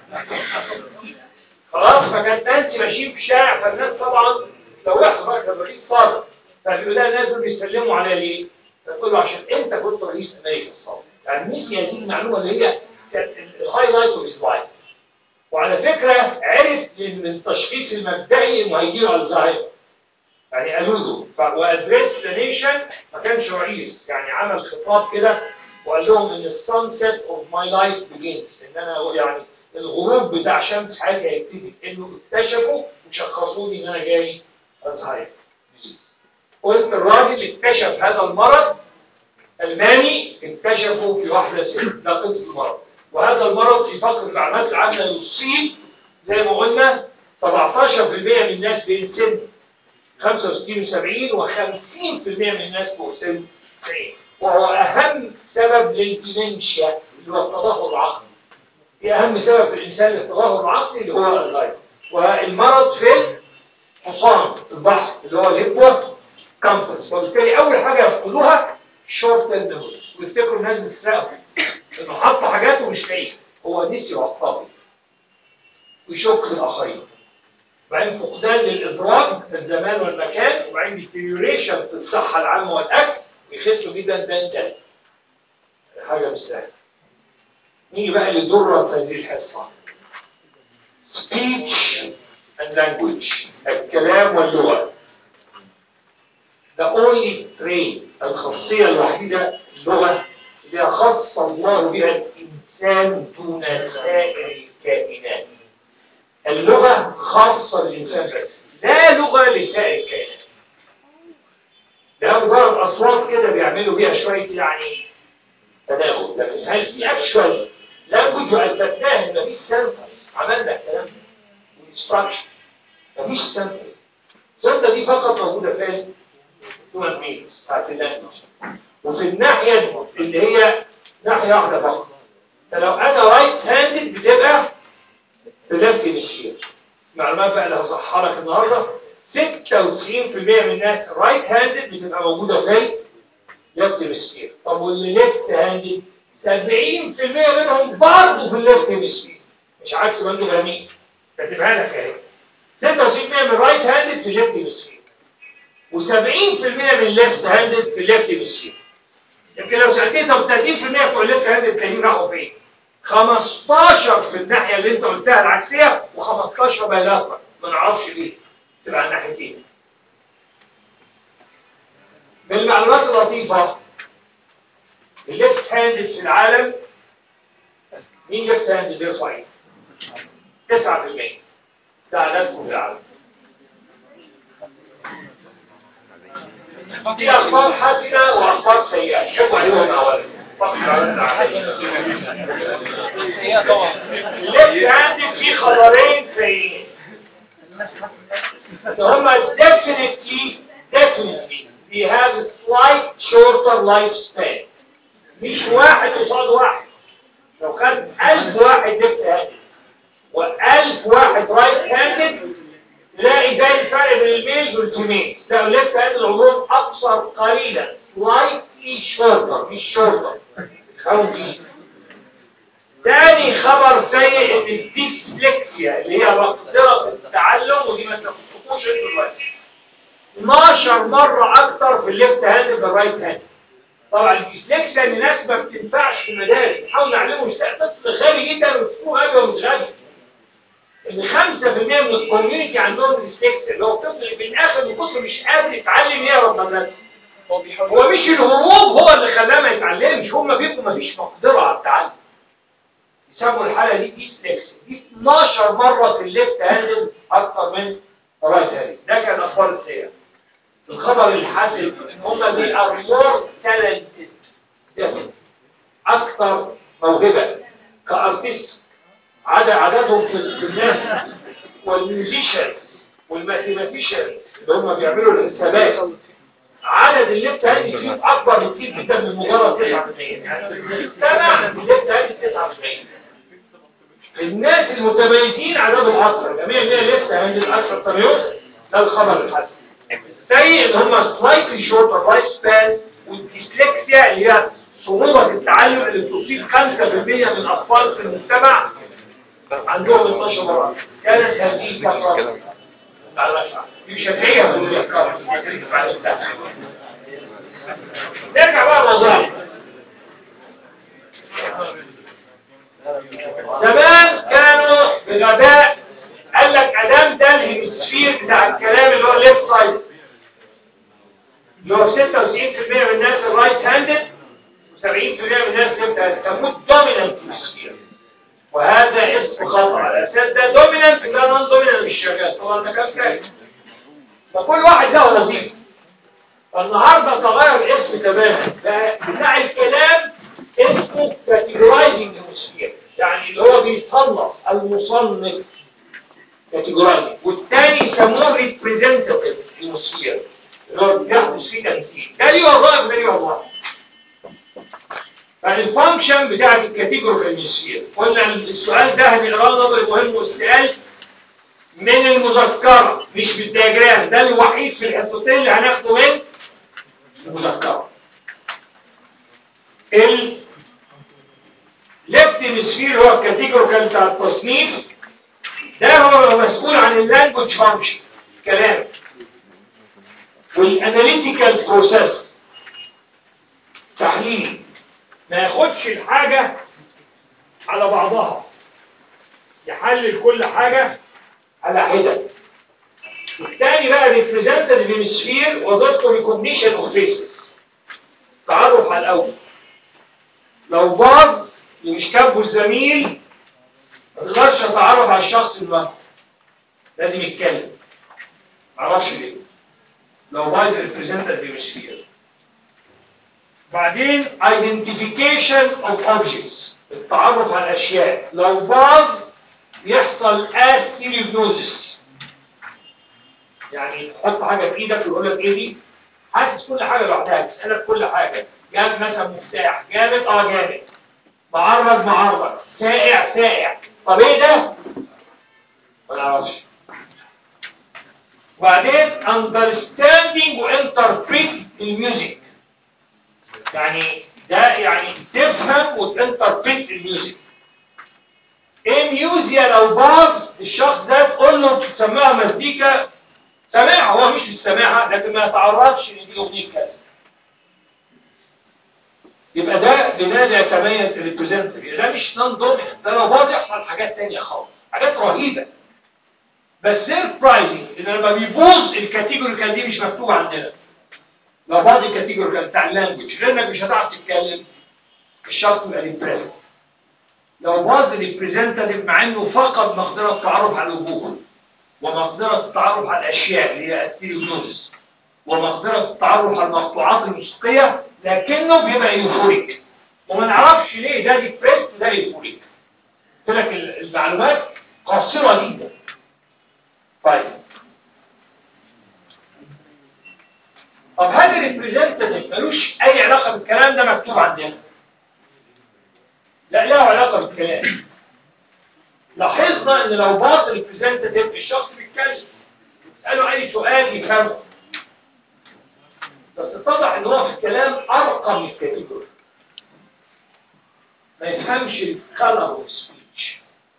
خلاص، فكانت نانسي ماشيين في الشارع، فالناس طبعا لو واحد بقى كان رئيس سابق، فبيقول لها الناس دول بيسلموا عليها ليه؟ فتقول له عشان انت كنت رئيس امريكا السابق. يعني نسي هذه المعلومه اللي هي كانت الهايلايت اوف هيز لايف. وعلى فكره عرف من التشخيص المبدئي انه هيجيله الزهايمر. يعني قالوا له وادريس ذا نيشن، ما كانش رئيس، يعني عمل خطاب كده وقال لهم ان السانسيت اوف ماي لايف بيجينز، ان انا يعني الغروب بتاع شمس حياتي هيبتدي، انه اكتشفوا وشخصوني ان انا جاي الزهايمر. قلت الراجل اكتشف هذا المرض الماني، اكتشفه في واحده ست، ده قصه المرض. وهذا المرض في فقر المعلومات العامه يصيب زي ما قلنا سبعتاشر بالمئة من الناس بين سن خمسة وستين وسبعين وخمسين بالمئة من الناس فوق سن تسعين، وهو اهم سبب للديمنشيا اللي هو التدهور العقلي. هي اهم سبب في الانسان للتدهور العقلي اللي هو الزهايمر. والمرض في حصان البحر اللي هو الهيبو كامبس، وبالتالي اول حاجه يفقدوها شورت تيرم ميموري، ويفتكروا الناس بتسرقه انه حط حاجات ومش لاقيها، هو نسي وحطها ويشك في الاخرين. وبعدين فقدان للادراك في الزمان والمكان، وبعدين ديتيريوريشن في الصحه العامه والاكل، ويخسوا جدا ده ده حاجه مش سهله. نيجي بقى لدره هذه الحصه. speech and language، الكلام واللغه. the only trait، الخاصيه الوحيده اللغه اللي خص الله بها الانسان دون سائر الكائنات. اللغه خاصه بالانسان بس، لا لغه لسائر الكائنات. ده مجرد اصوات كده بيعملوا بيها شويه يعني تداول، لكن هل في اكشوال لانجوج واثبتناه ان مفيش سنتر؟ عملنا الكلام ده والانستراكشن مفيش سنتر. السنتر دي فقط موجوده فين؟ هيومن بينجز بتاعت اللانجوج، وفي الناحيه اللي هي ناحيه واحده فقط. فلو انا رايت هاندد بتبقى في ليفت هيمسفير. معلومات بقى اللي هصححها لك النهارده، ستة وتسعين بالمية من الناس رايت هاندد بتبقى موجوده في ليفت هيمسفير. طب واللي ليفت هاندد سبعين بالمية منهم برضه في الليفت هيمسفير، مش عكس ما انتوا فاهمين. كاتبها لك اهي، ستة وتسعين بالمية من رايت هاندد في ليفت هيمسفير، وسبعين بالمية من ليفت هاندد في الليفت هيمسفير. يمكن لو سالتني طب ثلاثين بالمية بتوع الليفت هاندد التانيين راحوا فين؟ خمستاشر في الناحيه اللي انت قلتها العكسيه، وخمستاشر بيناتها ما نعرفش ليه تبقى على الناحيتين. من المعلومات اللطيفه، الليفت هاندد في العالم، مين ليفت هاندد بيرفع ايده؟ تسعة بالمية ده عددكم في العالم. دي اخبار حسنه واخبار سيئه، شوفوا عليهم اولا. الليفت هاندد في خبرين سيئين، هما definitely definitely they have a slight shorter lifespan. مش واحد قصاد واحد. لو خد ألف واحد ليفت هاندد وألف واحد رايت هاندد تلاقي زي الفرق بين الميلز والفيميلز. لا الليفت هاندد العمرهم أقصر قليلا، slightly shorter مش shorter. أو دي. تاني خبر سيء ان الديسلكسيا اللي هي مقدرة التعلم، ودي ما تخطوش انتوا دلوقتي، اتناشر مرة أكتر في الليفت هاند من الرايت هاند. طبعا الديسلكسيا الناس ما بتنفعش في المدارس، نحاول نعلمه ازاي طفل غبي جدا وتشوفوه غبي ومش غبي. ان خمسة بالمية من الكوميونتي عندهم ديسلكسيا، اللي هو الطفل اللي في الاخر من كتر مش قادر يتعلم يقرا مدرسة. هو مش الهروب هو اللي خلاه ما يتعلمش، هم بيبقوا ما فيش مقدرة على التعلم. يسموا الحالة دي ديسلكسيا، دي اتناشر مرة في الليفت هاند أكثر من الرايت هاند. ده كان أخبار السيئة. الخبر الحسن هم دي are more talented، أكثر موهبة كأرتست. عدد عددهم في الناس والميوزيشن والماثيماتيشن اللي هم بيعملوا الحسابات، عدد الليفت هاند فيه أكبر بكتير جدا من مجرد تسعة بالمية. يعني المجتمع الليفت هاند تسعة بالمية. الناس المتميزين عددهم اكثر، جميع مية لسه عند الاكثر تميز. ده الخبر الحسن. السيء ان هم سلايتلي شورتر لايف سبان، والديسلكسيا اللي هي صعوبه التعلم اللي بتصيب خمسة بالمية من الاطفال في المجتمع عندهم اتناشر مره. كانت هذه كثره مش هتلاقيها في الافكار. نرجع بقى للوظائف. زمان كانوا بغباء قال لك ادام ده الهيمسفير بتاع الكلام اللي هو الليفت سايد، اللي هو ستة وتسعين بالمية من الناس الرايت هاندد وسبعين بالمية من الناس ليفت هاندد، سموه الدومينانت هيمسفير. وهذا اسم خطأ، على اساس ده دومينانت وده نون دومينانت مش شغال. طبعا ده كلام كافي. فكل واحد له وظيفه. فالنهارده تغير الاسم تماما، بتاع الكلام اسمه كاتيجورايزنج هيمسفير، يعني اللي هو بيصنف المصنف كاتيجورايزنج، والثاني يسموه ريبريزنتيف هيمسفير اللي هو بيحدث فيه تمثيل. ده ليه وظائف وده ليه وظائف. فالفانكشن بتاعت الكاتيجوريكال هيمسفير، قلنا السؤال ده هنقراه نظري مهم واستقال من المذكره مش بالدياجرام، ده الوحيد في الحصتين اللي هناخده من المذكره. ال ليفت هيمسفير هو الكاتيجوريكال بتاع التصنيف، ده هو مسؤول عن اللانجوج فانكشن الكلام، والاناليتيكال بروسيس تحليل، ما ياخدش الحاجه على بعضها، يحلل كل حاجه على حده. والثاني بقى ريبريزنتيف هيمسفير وظيفته ريكوجنيشن اوف فيسز، تعرف على الاول. لو باظ اللي مش كاتبه الزميل ما تقدرش تتعرف على الشخص المهم، لازم يتكلم. معرفش ليه. لو بايظ البريزنتاتيف سفير. بعدين identification of objects، التعرف على الاشياء. لو باظ يحصل astereognosis، يعني تحط حاجه في ايدك ويقول لك ايه دي؟ حاسس كل حاجه لوحدها، تسالك كل حاجه. جاب مثلا مفتاح، جامد اه جامد، معرض معرض، سائع سائع، طب ايه ده؟ ما نعرفش. وبعدين understanding وانتربريت الميوزك، يعني ده يعني تفهم وتنتربريت الميوزك. ايه ميوزيا لو باظ الشخص ده تقول له تسمعها مزيكا، سامعها هو مش بيسمعها لكن ما يتعرفش ان دي اغنيه كذا. يبقى ده بماذا يتميز الريبريزنتيف؟ ده مش نون دوميننت، ده لو باظ يحصل حاجات ثانيه خالص، حاجات رهيبه. بس سيربرايزنج ان لما بيبوظ الكاتيجوريكال دي مش مكتوب عندنا. لو باظ الكاتيجوريكال بتاع اللانجوج لانك مش هتعرف تتكلم، الشخص يبقى ريبريسد. لو باظ الريبريزنتيف مع انه فقد مقدره التعرف على الوجوه ومقدره التعرف على الاشياء اللي هي الستيريوجنوزس ومقدره التعرف على المقطوعات الموسيقيه، لكنه بيبقى يوفوريك وما نعرفش ليه ده ديبريس وده يوفوريك. قلت لك المعلومات قاصره جدا. طيب طب هل الريبريزنتيف ملوش اي علاقه بالكلام ده مكتوب عندنا؟ لا له علاقه بالكلام. لاحظنا ان لو باظ الريبريزنتيف الشخص بيتكلم، قالوا اي سؤال يفهمه، بس اتضح ان هو في الكلام ارقى من الكاتيجوري، ما يفهمش الكلر اوف سبيتش.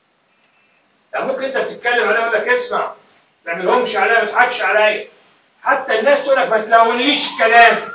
يعني ممكن انت بتتكلم عليها يقول لك اسمع ما تعملهمش عليا، ما تضحكش عليا، حتى الناس تقول لك ما تلونيش الكلام.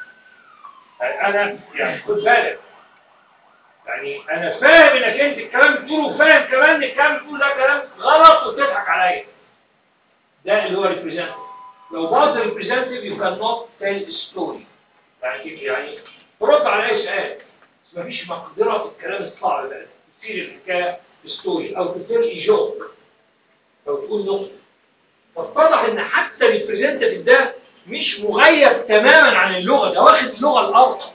يعني انا يعني خد بالك، يعني انا فاهم انك انت الكلام بتقوله وفاهم كمان ان الكلام بتقوله ده كلام غلط وتضحك عليا. ده اللي هو ريبريزنتيف. لو باظ ريبريزنتيف يو كان نوت تيل ستوري، يعني يعني ترد على اي سؤال بس مفيش مقدره في الكلام الصعب ده تصير الحكايه ستوري او تصير جوك او تقول نقطه. فاتضح ان حتى الريبريزنتيف ده مش مغيب تماما عن اللغه، ده واخد اللغه الارقى،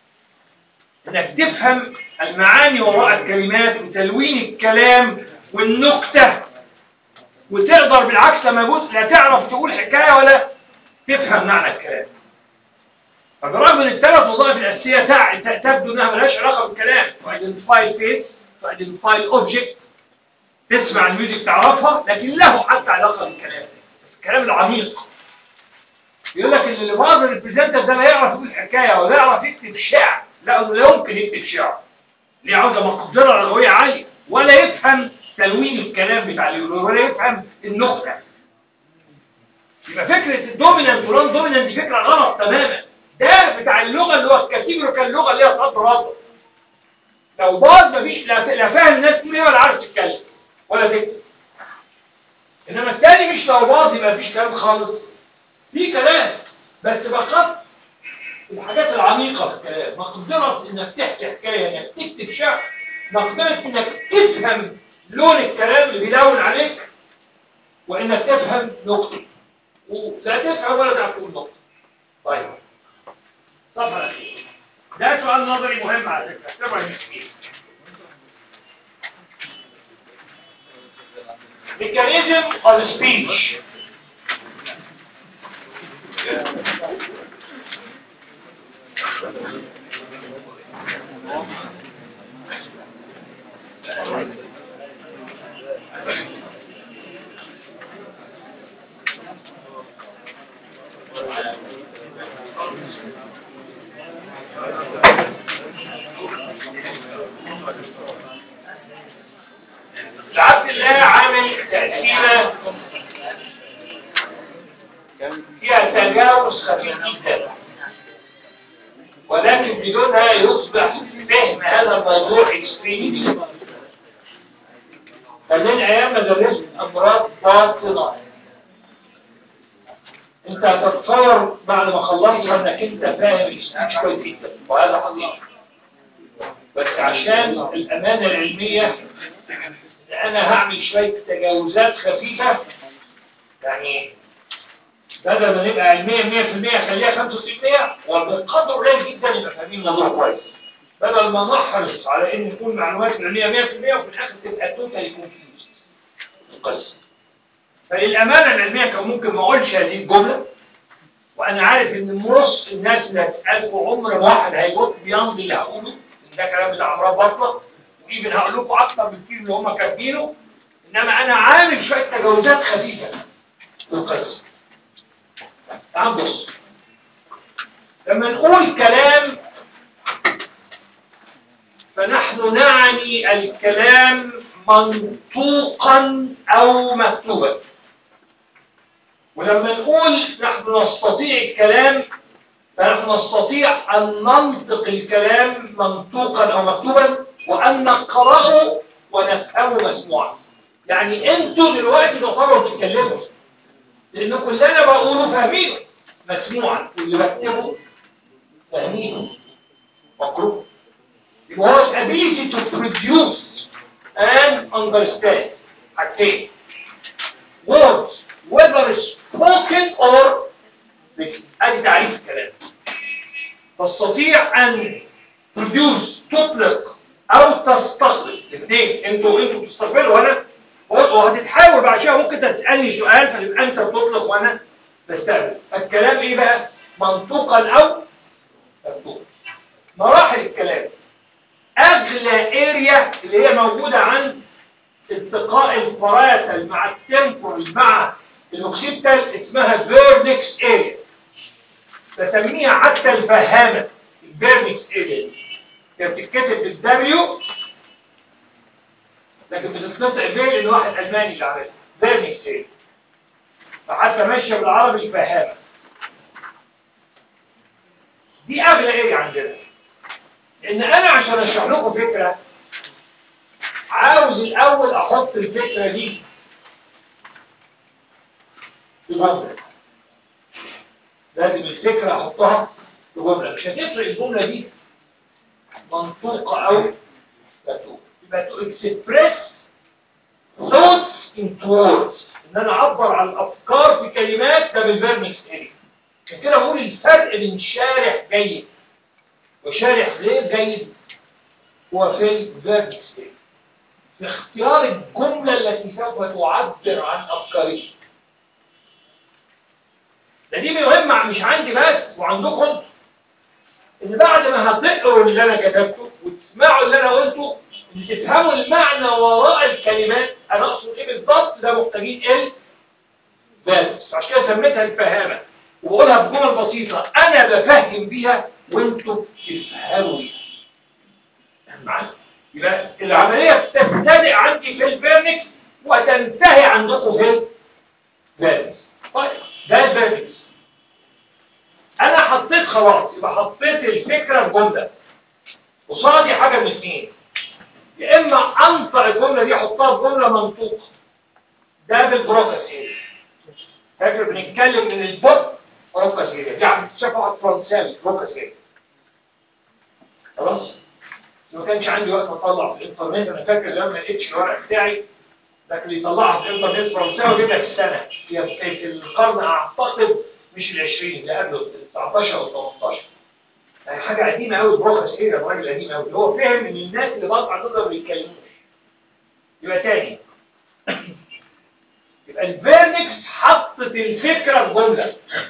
انك تفهم المعاني وراء الكلمات وتلوين الكلام والنكته، وتقدر بالعكس لما يبص لا تعرف تقول حكايه ولا تفهم معنى الكلام. فبرغم ان الثلاث وظائف الاساسيه تبدو انها مالهاش علاقه بالكلام، ايدنتيفاي فيس، ايدنتيفاي اوبجكت، تسمع الميوزك تعرفها، لكن له حتى علاقه بالكلام، الكلام العميق. يقول لك ان اللي باظ الريبريزنتيف ده لا يعرف يقول حكايه ولا يعرف يكتب شعر، لا انه لا يمكن يكتب شعر، ليه عاوزه مقدره لغويه عاليه، ولا يفهم تلوين الكلام بتاع اللي يقوله، ولا يفهم النكته. يبقى فكره الدومينانت ولون دومينانت دي فكره غلط تماما. ده بتاع اللغه اللي هو الكاتيجوريكال، اللغه اللي هي صد رد. لو باظ مفيش لا, لا فاهم الناس تقول ايه ولا عارف تتكلم ولا تكتب. انما الثاني مش لو باظ يبقى مفيش كلام خالص، في كلام بس فقط الحاجات العميقه في الكلام، مقدره انك تحكي حكايه، انك تكتب شعر، مقدره انك تفهم لون الكلام اللي بيلون عليك، وانك تفهم نقطه، ولا تفهم ولا تعرف تقول نقطه. طيب صفحه الاخيره ده سؤال نظري مهم على فكره، اكتبها هنا. mechanism of speech. العبد الله عامل تقسيمه فيها تجاوز خفيف جدا، ولكن بدونها يصبح فهم هذا الموضوع اكستريملي. فمن ايام ما درست امراض باطنه انت هتتصور بعد ما خلصت انك انت فاهم السبيتش كويس جدا، وهذا حقيقي. بس عشان الامانه العلميه انا هعمل شويه تجاوزات خفيفه، يعني بدل ما نبقى علميا مية في المية خليها خمسة وتسعين في المية، وبقدر قليل جدا يبقى فاهمين الموضوع كويس. بدل ما نحرص على ان نكون معلومات علميه مية في المية وفي الاخر تبقى توتالي كونفيوز القصه. فللامانه العلميه كان ممكن ما اقولش هذه الجمله، وانا عارف ان نص الناس اللي هتسالكم عمر ما واحد هيجوب بيمضي اللي هقوله، ان ده كلام بتاع امراض بطنه، وايفن هقول لكم اكتر بكتير اللي هم كاتبينه، انما انا عامل شويه تجاوزات خفيفه في القصه. تعال بص، لما نقول كلام فنحن نعني الكلام منطوقا او مكتوبا، ولما نقول نحن نستطيع الكلام فنحن نستطيع ان ننطق الكلام منطوقا او مكتوبا، وان نقراه ونفهمه مسموعا. يعني انتوا دلوقتي تعتبروا بتتكلموا، لان كل اللي انا بقوله فاهمينه مسموعا، واللي بكتبه فاهمينه مقروء. يبقى هو ability to produce and understand حاجتين، words whether spoken or written. ادي تعريف الكلام. تستطيع ان produce تطلق او تستخلص الاثنين، انتوا انتوا بتستقبلوا وانا وهتتحاول بعد شويه ممكن تسالني سؤال فتبقى انت بتطلق وانا بستقبل. الكلام ايه بقى؟ منطوقا او مكتوبا. مراحل الكلام، اغلى اريا اللي هي موجوده عند التقاء الباراتال مع التمبورال مع الاوكسيبتال اسمها فيرنكس اريا، بسميها حتى الفهامه الفيرنكس اريا دي. هي بتتكتب بالدبليو لكن بتتنطق بيه لان واحد الماني اللي عملها فيرنكس اريا، فحتى ماشيه بالعربي الفهامه دي اغلى اريا عندنا. ان انا عشان اشرح لكم فكره عاوز الاول احط الفكره دي في جمله، لازم الفكره احطها في جمله، مش هتفرق الجمله دي منطوقه او مكتوبه. يبقى تو اكسبريس thoughts into words، ان انا اعبر عن الافكار في كلمات، ده بالفيرنكس اريا. عشان كده بقول الفرق بين شارح جيد وشارح غير جيد هو في الفيرنكس اريا، في اختيار الجمله التي سوف تعبر عن افكاري. ده دي مهمه مش عندي بس وعندكم، ان بعد ما هتقروا اللي انا كتبته وتسمعوا اللي انا قلته ان تفهموا المعنى وراء الكلمات انا اقصد ايه بالظبط، ده محتاجين ايه؟ فيرنكس. عشان كده سميتها الفهامه، وبقولها بجمل بسيطه انا بفهم بيها وانتوا بتفهموا بيها. معايا؟ يبقى العمليه بتبتدئ عندي في الفيرنكس وتنتهي عندكم في الفيرنكس. طيب ده الفيرنكس. انا حطيت خلاص، يبقى حطيت الفكره في جمله، قصادي حاجه من اثنين، يا اما انطق الجمله دي احطها في جمله منطوقه، ده بالبروكاسيريا. فاكر بنتكلم من البوك بروكاسيريا دي عم تشوف واحد فرنساوي بروكاسيريا. خلاص؟ ما كانش عندي وقت اطلع في الانترنت، انا فاكر لما ما لقيتش الورق بتاعي لكن اللي يطلعها في الانترنت فرنساوي جدا في السنه، هي في القرن اعتقد مش العشرين اللي قبله تسعتاشر او تمنتاشر. يعني حاجه قديمه قوي بروكاسيريا، الراجل قديم قوي اللي هو فهم ان الناس اللي بطلع تقدر ما بيتكلموش. يبقى تاني يبقى الفيرنكس حطت الفكره في جمله،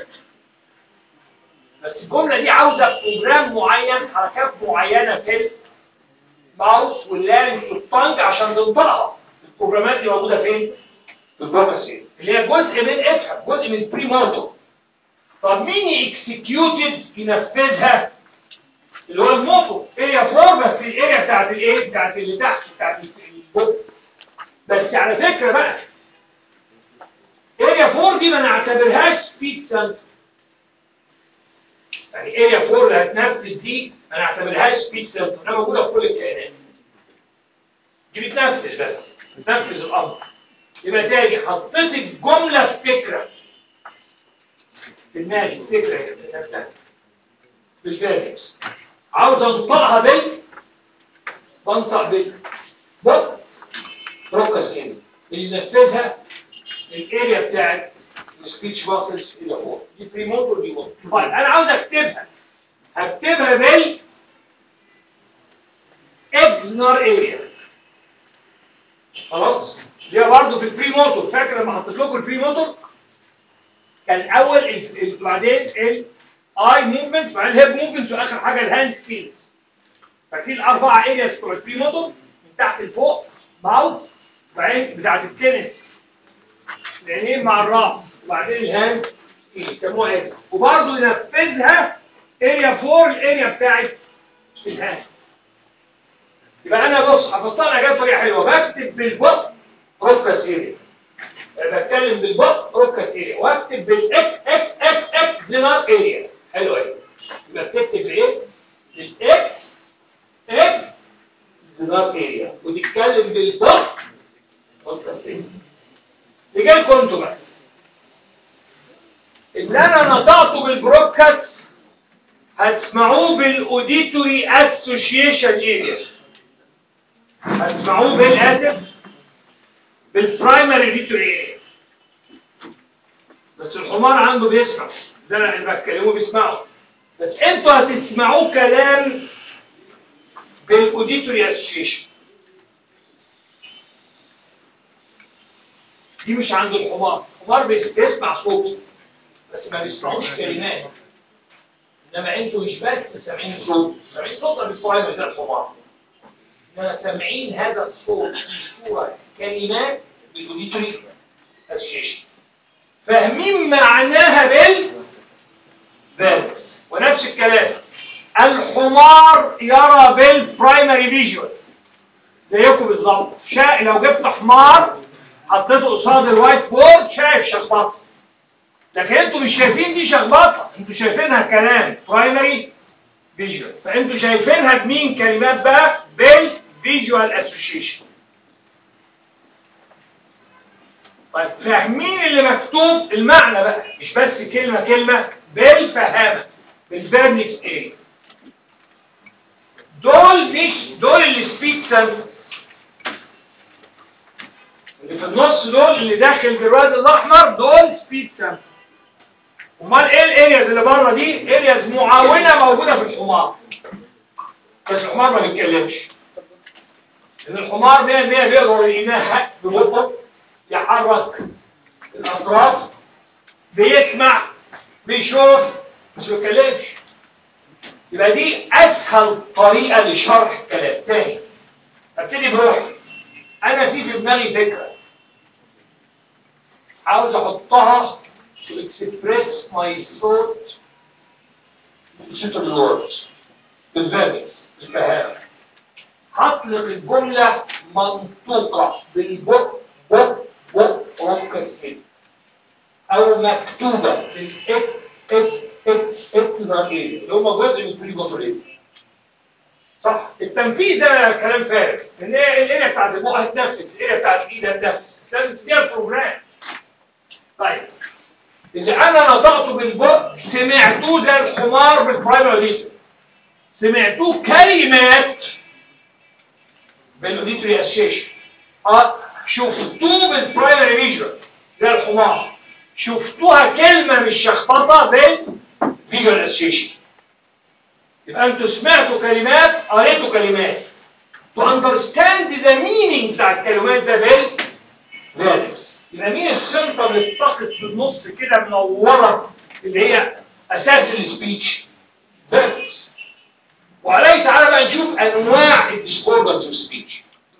بس الجمله دي عاوزه بروجرام معين، حركات معينه في الماوس واللارنج والطنج عشان تنطقها. البروجرامات دي موجوده فين؟ في البروكاسيريا اللي هي جزء من افهم، جزء من بريموتو. طب مين يكسكيوتد ينفذها؟ اللي هو الموتو اريا فور، بس الاريا بتاعت الايه؟ بتاعت اللي تحت بتاعت البوك. بس على فكره بقى اريا فور دي ما نعتبرهاش سبيد سنتر. يعني اريا فور اللي هتنفذ دي ما نعتبرهاش سبيد سنتر، انها موجوده في كل الكائنات. دي بتنفذ بس، بتنفذ الامر. يبقى تاني حطيت الجمله في فكره في دماغي، فكره كتبتها بالفيرنكس، عاوز انطقها بال بنطق بال بوك بروكاسيريا اللي ينفذها الاريا بتاعت سبيتش باسلز الى فوق. دي بريموتور دي موتور. طيب انا عاوز اكتبها، هكتبها بال اكزنر اريا. خلاص؟ دي برضه في البري موتور. فاكر لما حطيت لكم البري موتور كان الاول ال... ال... بعدين الاي موفمنت، بعدين الهيب موفمنت، واخر حاجه الهاند سبيدز. فاكرين الاربعه ارياز بتوع البري موتور من تحت لفوق؟ ماوث، وبعدين بتاعت التنس العينين مع الراس، وبعدين الهاند يسموها ايه، وبرضه ينفذها اريا فور الاريا بتاعت الهاند. يبقى انا بص هفصلها لك بطريقه حلوه، بكتب بالبط روكاس اريا، بتكلم بالبط روكاس اريا، واكتب بالاكس اكس اكس اكس زينار اريا. حلو قوي. يبقى بتكتب بايه؟ بالاكس اكس زينار اريا، وتتكلم بالبط روكاس اريا. يجي لكم انتوا بقى اللي انا نطقته بالبروكاس هتسمعوه بالاوديتوري اسوشيشن اريا، هتسمعوه بالاسف بالبرايمري اوديتوري اريا. بس الحمار عنده بيسمع، ده انا اللي بتكلمه بيسمعه، بس انتوا هتسمعوه كلام بالاوديتوري اسوشيشن. دي مش عند الحمار، الحمار بيسمع صوت بس ما بيسمعوش كلمات، انما انتوا مش بس سامعين صوت، سامعين صوت بالبرايمري ده الحمار، انما سامعين هذا الصوت في صوره كلمات بالاوديتوري اسوشيشن، فاهمين معناها بالفيربس. ونفس الكلام الحمار يرى بالبرايمري فيجوال زيكم بالظبط. شا... لو جبت حمار حطيته قصاد الوايت بورد شايف شخبطه، لكن انتوا مش شايفين دي شخبطه، انتوا شايفينها كلام برايمري فيجوال. فانتوا شايفينها بمين كلمات بقى؟ بالفيجوال اسوشيشن. طيب فاهمين اللي مكتوب المعنى بقى، مش بس كلمه كلمه، بالفهامه بالفيرنكس اريا. دول مش دول السبيد سنتر اللي في النص، دول اللي داخل بالواد الاحمر، دول سبيد سنتر. امال ايه الارياز اللي بره دي؟ ارياز معاونه موجوده في الحمار، بس الحمار ما بيتكلمش، لان الحمار مية بالمية بيقدر ينهق ببطء، يحرك الاطراف، بيسمع، بيشوف، بس ما بيتكلمش. يبقى دي اسهل طريقه لشرح الكلام. تاني ابتدي بروحي، انا في في دماغي فكره عاوز احطها to express my thought بصوت الورds بالفيربس بالفهام. هطلق الجمله منطوقه بالبق بق بق روكس كده، او مكتوبه بالاكس اكس اكس اكس اريا اللي هم جزء من البري موتور. صح؟ التنفيذ ده كلام فارغ، ان الاريا بتاعت البق هتنفذ، الاريا بتاعت الايد هتنفذ، لازم تديها البروجرام. طيب اللي انا نطقته بالبق سمعتوه زي الحمار بالبرايمري، سمعتوه كلمات بالاوديتوري اسوشيشن، اه شفتوه بالبرايمري فيجوال زي الحمار، شفتوها كلمه مش شخبطه بالفيجوال اسوشيشن. يبقى انتوا سمعتوا كلمات، قريتوا كلمات. to understand the meaning بتاع الكلمات ده بالفيربس. يبقى مين السنتر اللي اتسقط في النص كده منوره اللي هي اساس السبيتش؟ فيربس. وعليه تعالى بقى نشوف انواع الديسكوردنس في السبيتش.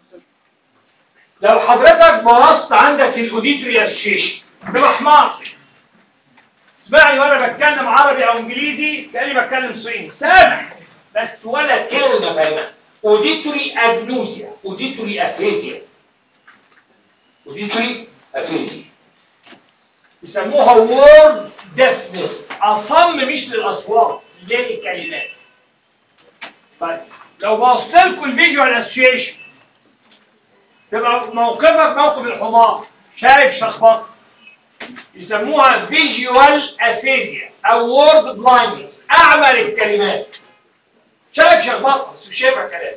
لو حضرتك بوظت عندك الاوديتوري اسوشيشن بمحمار، اسمعني وانا بتكلم عربي او انجليزي كاني بتكلم صيني، سامع بس ولا كلمه فاهمها. اوديتوري اجنوزيا، اوديتوري افيزيا، اوديتوري افيزيا يسموها وورد ديفنس، اصم مش للاصوات للكلمات. طيب لو بوظت لكم الفيجوال اسوشيشن تبقى موقفك موقف الحمار، شايف شخبطه، يسموها فيجوال افيزيا او وورد بلايندنس، اعمى للكلمات، شايف شخبطه بس مش شايفها كلام.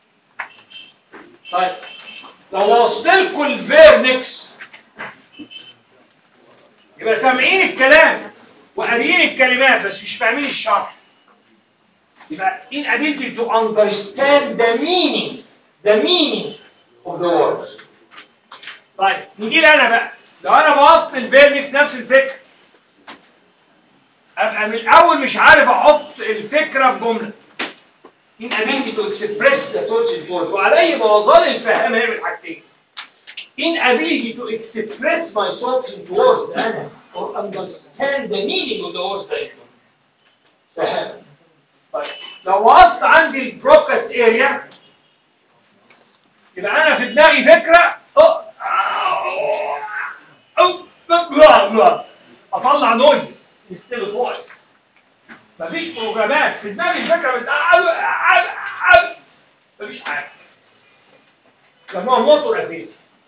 طيب لو وصلت لكم الفيرنكس يبقى سامعين الكلام وقاريين الكلمات بس مش فاهمين الشرح. يبقى inability to understand the meaning the meaning of the words. طيب نيجي لي انا بقى، لو انا بوظت الفيرنكس نفس الفكره، ابقى من الاول مش عارف احط الفكره في جمله. inability to express the thoughts in words، وعلي بوظان الفهم هيعمل حاجتين. inability to express my thoughts in words انا or understand the meaning of the words that I do. فهم. طيب لو وصلت عندي البروكاس اريا يبقى انا في دماغي فكره أو أو لا لا اطلع نويز instead of voice. مفيش بروجرامات في دماغي الفكره بتقعد مفيش حاجه. سموها موتور افيزي.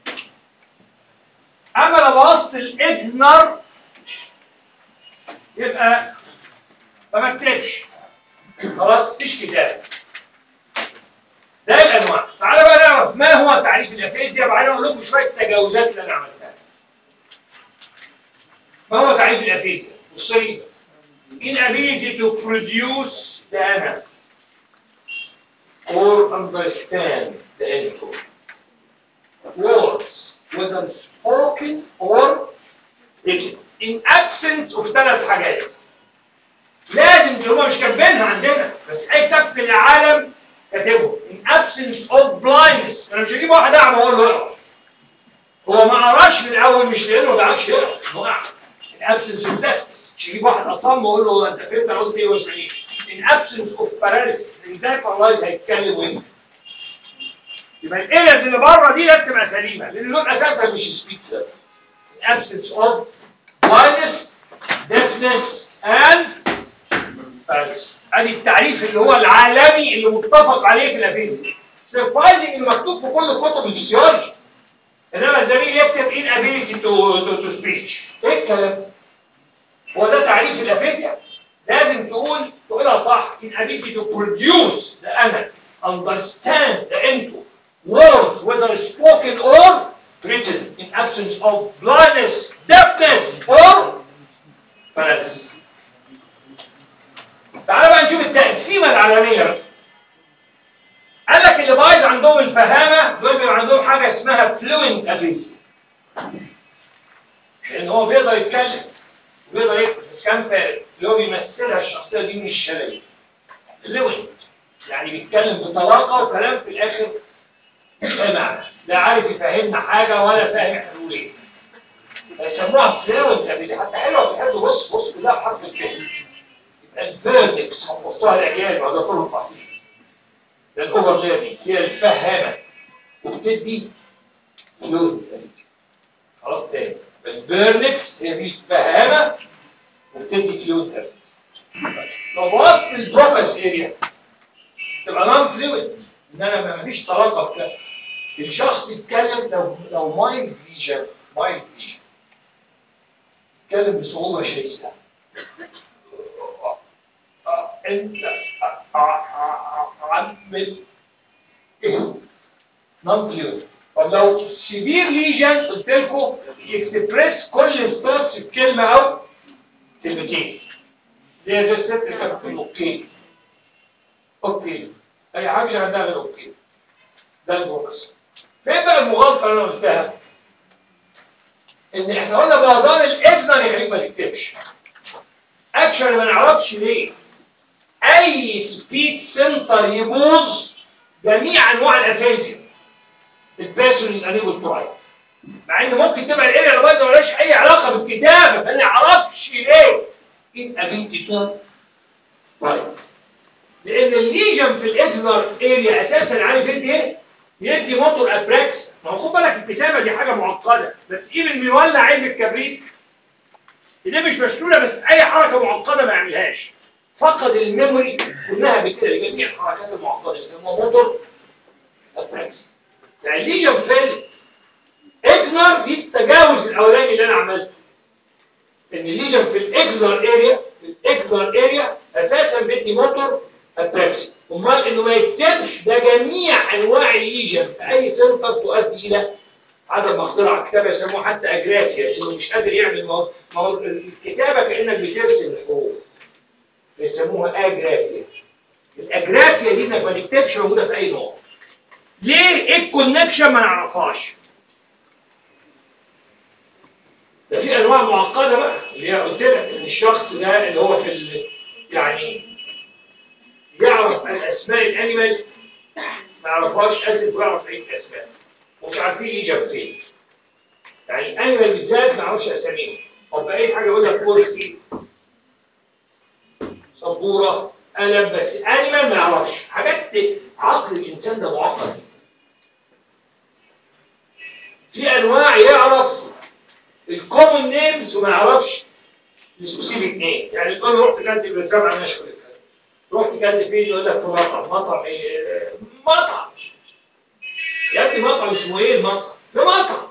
اما لو وصلت الاكزنر يبقى ما بكتبش خلاص، مفيش كتاب. ده الانواع. تعالى بقى نعرف ما هو تعريف الافيزيا، وبعدين اقول لكم شويه تجاوزات اللي انا عملتها. ما هو تعريف الافيزيا؟ بصي، inability to produce the ana or understand the info words whether spoken or written in absence of ثلاث حاجات لازم اللي هم مش كاتبينها عندنا بس اي كتاب في العالم كاتبه in absence of blindness. انا مش هجيب واحد اعمى واقول له اقرا، هو ما قراش من الاول مش لانه ما بيعرفش يقرا، هو اعمى. in absence of deafness مش هجيب واحد اصم واقول له انت فهمت انا قلت ايه ولا ايه. in absence of paralysis ازاي بارالايز هيتكلم وينجز. يبقى الالز اللي بره دي لازم تبقى سليمه لان دول اساسا مش سبيكر. in absence of blindness deafness and paralysis. ادي التعريف اللي هو العالمي اللي متفق عليه في الافيزيا. سربرايزنج اللي مكتوب في كل كتب الفسيولوجي. انما الزميل يكتب inability to to to speech. ايه الكلام؟ هو ده تعريف الافيزيا. لازم تقول تقولها صح. inability to produce the ana understand the info words whether spoken or written in absence of blindness deafness or paralysis. تعالى بقى نشوف التقسيمه العالميه بقى. قال لك اللي بايظ عندهم الفهامه دول بيبقى عندهم حاجه اسمها فلوينت افيزيا. لان هو بيقدر يتكلم وبيقدر يكتب بس كان فارغ اللي هو بيمثلها الشخصيه دي من الشلل. فلوينت يعني بيتكلم بطلاقه وكلام في الاخر لا معنى، لا عارف يفهمنا حاجه ولا فاهم احنا بنقول ايه. يسموها فلوينت افيزيا. حتى حلوه في الحفظ. بص بص كلها بحرف الف. الفيرنكس حفظتها الاجيال بعد طول التحصيل. الاوفر ليرنينج هي الفهامه وبتدي فلوينت افيزيا. خلاص تاني، الفيرنكس هي دي الفهامه وبتدي فلوينت افيزيا. لو بوظت البروكاس اريا تبقى نون فلوينت ان انا ما فيش طلاقه في كلام. الشخص يتكلم لو لو مايند فيجن مايند فيجن يتكلم بصعوبه شديده. انت عمل ايه؟ نون فلوينت. طب لو سيفير ليجن قلت لكم يكسبريس كل الثوتس في كلمه او كلمتين. زي زي الست اللي كانت بتقول اوكي اوكي اي حاجه مش عندها غير اوكي. ده البروكس. فين بقى المغالطه اللي انا قلتها؟ ان احنا قلنا بوظان الاكزن يخليك ما تكتبش. اكشن ما نعرفش ليه. اي سبيتش سنتر يبوظ جميع انواع الافيزيا. البيرسون از انيبل تو رايت. مع ان ممكن تبقى الاريا اللي بايظه مالهاش اي علاقه بالكتابه فما نعرفش ليه. inability to write. لان الليجن في الاكزنر اريا اساسا عارف انت ايه؟ يدي موتور ابراكس. ما هو خد بالك الكتابه دي حاجه معقده بس ايفن بيولع علم الكبريت دي مش مشلوله بس اي حركه معقده ما يعملهاش. فقد الميموري كلها بكده لجميع الحركات المعقده يسموها موتور ابراكس. يعني الليجن في الاكزنر دي التجاوز الاولاني اللي انا عملته. ان الليجن في الاكزنر اريا في الاكزنر اريا اساسا بيدي موتور ابراكس. امال انه ما يكتبش ده جميع انواع الليجن في اي سنتر تؤدي الى عدم مقدرة على الكتابة يسموه حتى أجرافيا، إنه مش قادر يعمل مو... مو... الكتابة كأنك بترسم الحروف، يسموها أجرافيا. الأجرافيا دي إنك ما تكتبش موجودة في أي نوع. ليه؟ إيه الكونكشن ما نعرفهاش. ده في أنواع معقدة بقى، اللي هي قلت لك إن الشخص ده اللي هو في ال... يعني يعرف الأسماء الأنيمال ما يعرفهاش أسف، ويعرف بقية الأسماء ومش عارفين يجي فين. يعني الأنيمال بالذات ما يعرفش أساميهم، أو بأي حاجة يقول لك كرسي، سبورة، قلم، بس أنيمال ما يعرفش حاجات. عقل الإنسان ده معقد. في أنواع يعرف الكومن نيمز وما يعرفش السبيسيفيك نيم. يعني تقول له رحت كلت بالجامعة نشوي، رحت كلت فين؟ يقول لك في مطعم. مطعم إيه؟ مطعم. يا ابني مطعم اسمه إيه المطعم؟ ده مطعم.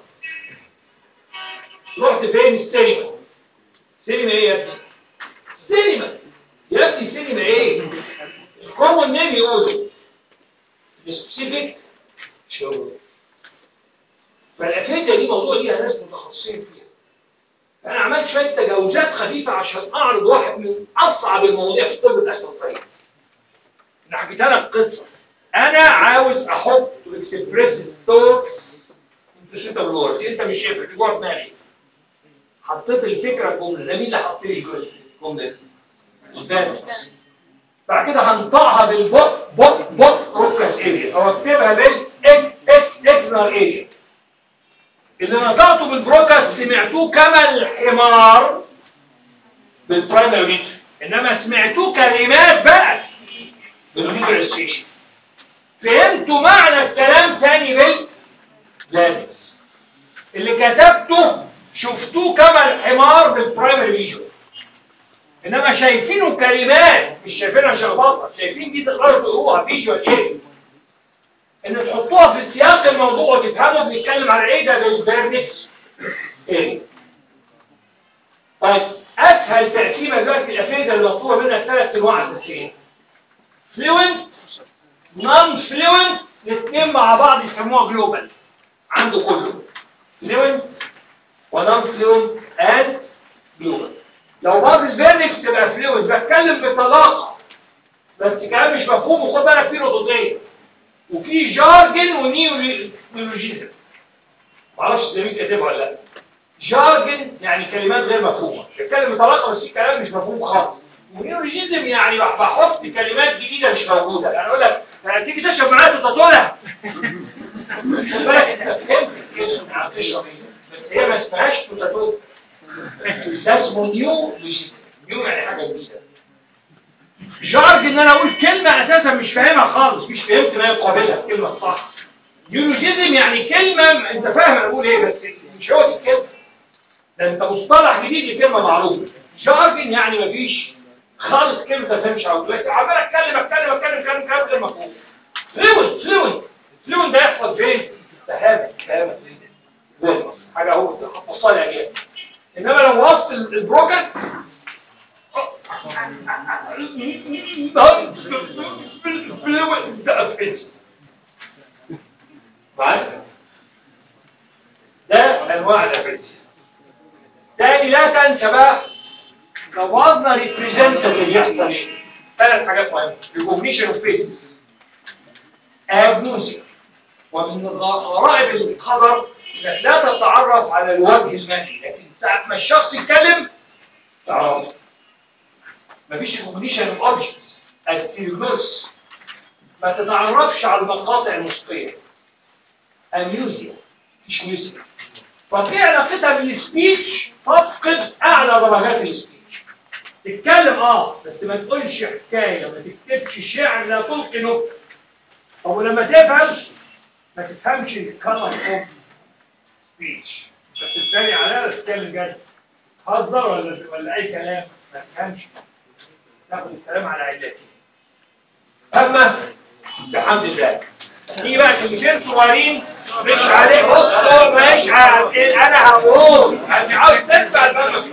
رحت فين؟ السينما. سينما إيه يا ابني؟ سينما. يا ابني سينما إيه؟ الكومن نيم يقوله، السبيسيفيك شو. فالافيديا دي موضوع ليها ناس متخصصين فيها. فانا عملت شويه تجاوزات خفيفه عشان اعرض واحد من اصعب المواضيع في الطب باسهل طريقه. انا حكيت لك قصه. انا عاوز احط اكسبريس ثوتس انت سوتابل وورد، انت مش شايفها دي جوه دماغي. حطيت الفكره الجمله، ده مين اللي حط لي الجمله؟ استاذ. بعد كده هنطقها بالبوت بوت بوت روكاس اريا، او اكتبها بالاكس اكس اكسنر اريا. اللي نطقته بالبروكاس سمعتوه كما الحمار بالبرايمري، انما سمعتوه كلمات بقى بالفيجواليزيشن. فهمتوا معنى الكلام ثاني باللابس. اللي كتبته شفتوه كما الحمار بالبرايمري فيجوال، انما شايفينه كلمات مش شايفينها شخبطه. شايفين دي تقدروا تقروها فيجوال ايه، ان تحطوها في سياق الموضوع وتفهموا بنتكلم على ايه. ده بالفيرنكس ايه. طيب اسهل تقسيمه دلوقتي الافيده اللي مطلوبه منك ثلاث انواع اساسيه: فلوينت، نون فلوينت، الاثنين مع بعض يسموها جلوبال. عنده كله فلوينت ونون فلوينت اند جلوبال. لو باظ الفيرنكس تبقى فلوينت، بتكلم بطلاقه بس كلام مش مفهوم. وخد بالك في نقطتين، وفي جارجن ونيولوجيزم. معرفش الزميل كاتبها ولا لا. جارجن يعني كلمات غير مفهومه، بتكلم بطلاقه بس في كلام مش مفهوم خالص. ونيولوجيزم يعني بحط كلمات جديده مش موجوده. يعني اقول لك تيجي تشرب معايا تطولها. خد بالك انت فهمت الكلمه هتشرب ايه، بس هي ما اسمهاش توتاتول. ده اسمه نيولوجيزم. نيو يعني حاجه جديده. جارج ان انا اقول كلمه اساسا مش فاهمها خالص، مش فهمت ما يقابلها الكلمه الصح. نيولوجيزم يعني كلمه انت فاهم انا بقول ايه بس مش هو دي الكلمه. ده انت مصطلح جديد لكلمه معروفه. جارجن يعني مفيش خالص كلمه ما تفهمش عنها، بس عمال اتكلم اتكلم اتكلم كلام كلام غير مفهوم. فلوينت فلوينت فلوينت ده يحصل فين؟ فهمت فهمت حاجه اهو هتوصلها ايه. انما لو وصلت البروكت ده افنس. ده انواع الافنس. تاني لا تنسى بقى لو وضعنا ريبريزنتاتيف يحصل ايه؟ ثلاث حاجات مهمه: ريكوجنيشن اوف فيسز، اجنوزيا. ومن غرائب القدر انك لا تتعرف على الوجه المالي، لكن ساعه ما الشخص يتكلم تعرف. مفيش ريكوجنيشن اوف اوبجكتس، التيرجوس. ما تتعرفش على المقاطع الموسيقيه. اميوزيا، مفيش ميوزك. ففي علاقتها بالسبيتش تفقد اعلى درجات السبيتش. تتكلم اه بس ما تقولش حكايه، ما تكتبش شعر، لا تلقي نكته. طب ولما تفهم ما تفهمش الكلام اوف سبيتش، بس تتريق عليها ولا تتكلم جد؟ تهزر ولا ولا اي كلام؟ ما تفهمش، تاخد الكلام على علاته. اما بحمد الله دي بقى كلمتين صغيرين مش عليه. بصوا مش عليه، انا هقول انا عاوز تتبع البلد.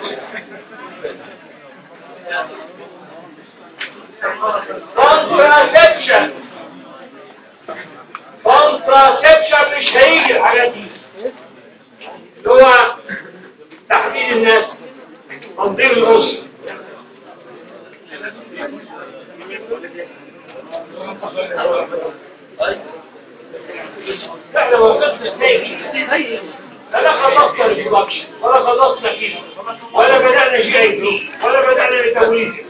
كونتراسبشن كونتراسبشن مش هيجي الحاجات دي. اللي هو تحديد الناس، تنظيم الأسرة. احنا وقفنا ازاي؟ لا خلصنا البرودكشن ولا خلصنا كده ولا بدأنا جي اي بي ولا بدأنا ميتابوليزم.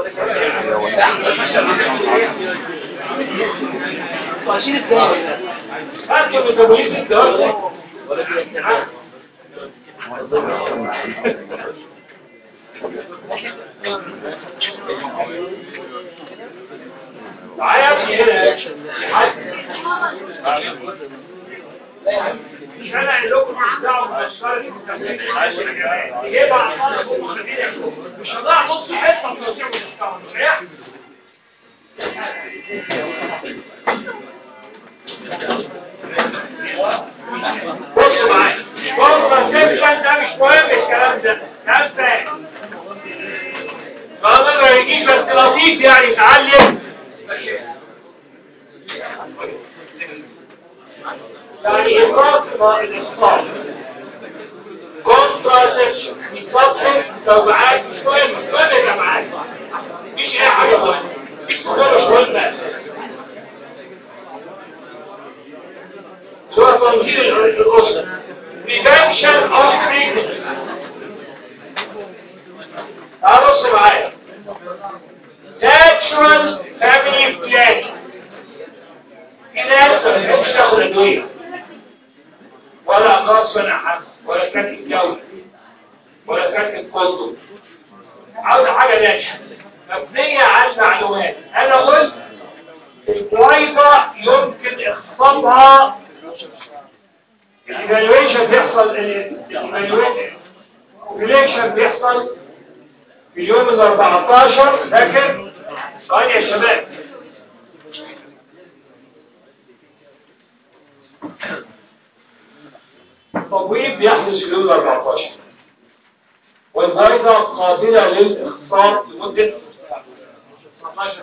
ماشيين ازاي؟ هاتوا ميتابوليزم ده تعالى هنا مش انا اللي لكم تدعوا بمسكرة يبقى عطانا مش هضيع نص حته في توزيع المسكرة مش هيحصل. بصوا معايا كونتراسبشن ده مش مهم الكلام ده كلام فاهم ما يجيش بس لطيف يعني يتعلم يعني إفراط الإصطاد كونتراسبشن يصطاد توبعات مش مهم مش مهم يا جماعات مفيش أي حاجة مهمة مش مهم سواء تنظيم الأسرة prevention of pregnancy. تعالوا بصوا معايا natural family planning. في ناس ما بتحبش تاخد أدوية ولا أقراص منع ولا كاتب جوي ولا كاتب كوندوم عاوزة حاجة ناجحة مبنية على المعلومات. أنا قلت البويضة يمكن إخصابها الايفالويشن بيحصل الايفالويشن بيحصل في اليوم ال أربعتاشر لكن ثواني يا شباب التبويض بيحدث في اليوم ال أربعتاشر والبويضة قابلة للاخصاب لمدة تسعتاشر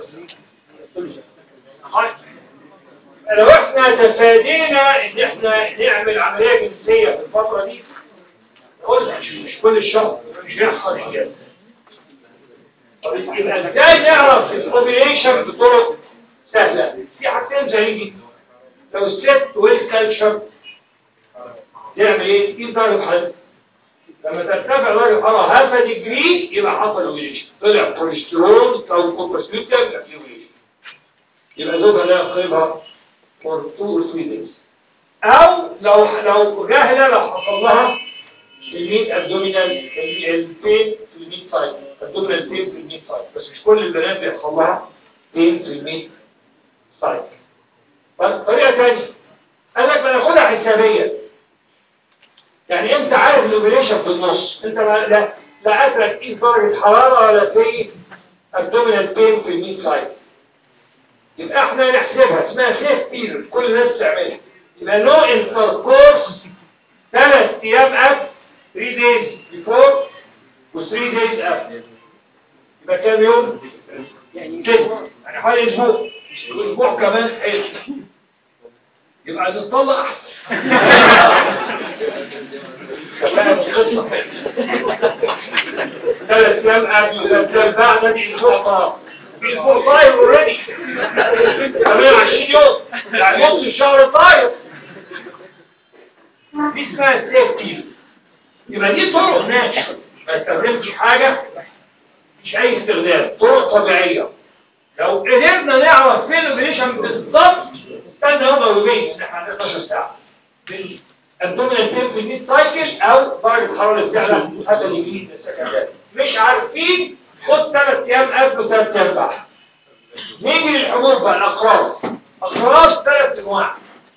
سنة. لو احنا تفادينا ان احنا نعمل عملية جنسية في الفترة دي قلنا مش كل الشهر مش هيحصل انجاز. طب يبقى ازاي نعرف الاوبريشن بطرق سهلة؟ في حاجتين زي دي لو الست ويل كالتشر نعمل ايه؟ تقيس درجة حرارة لما ترتفع درجة حرارة هاف ديجري يبقى حصل اوبريشن طلع كوليسترول او كوبرسلوتيا يبقى في اوبريشن يبقى زوجها لا يقربها for two or three days. أو لو لو جاهلة لو حصل لها الميت ابدومينال البين في الميت سايد ابدومينال بين في الميت سايد بس مش كل البنات بيحصل لها بين في الميت سايد. طريقة ثانية قال لك بناخدها حسابيا يعني انت عارف الاوبريشن في النص انت لا لا لا قادر تقيس درجة حرارة ولا في ابدومينال بين في الميت سايد يبقى احنا نحسبها اسمها سيف بيريود كل الناس تعملها يبقى نو انتركورس ثلاث ايام قبل three days before و three days after يبقى كام يوم؟ ستة يعني حوالي اسبوع اسبوع كمان حلو يبقى نطلع احسن ثلاث ايام قبل وثلاث ايام بعد دي اسبوع اسبوع طاير اوريدي ثمانية وعشرين يوم يعني نص الشهر طاير دي اسمها سيفتي يبقى دي طرق ناتشرال ما استخدمتش حاجه مش اي استخدام طرق طبيعيه لو قدرنا نعرف فين الاوبريشن بالظبط استنى يوم او يومين ان احنا عندنا اتناشر ساعه الدومينال بين في الميد سايكل او درجه حراره الفعل هذا الجديد السكندري مش عارفين خد ثلاث ايام قبل وثلاث ايام بعد. نيجي للحبوب بقى الاقراص اقراص ثلاث انواع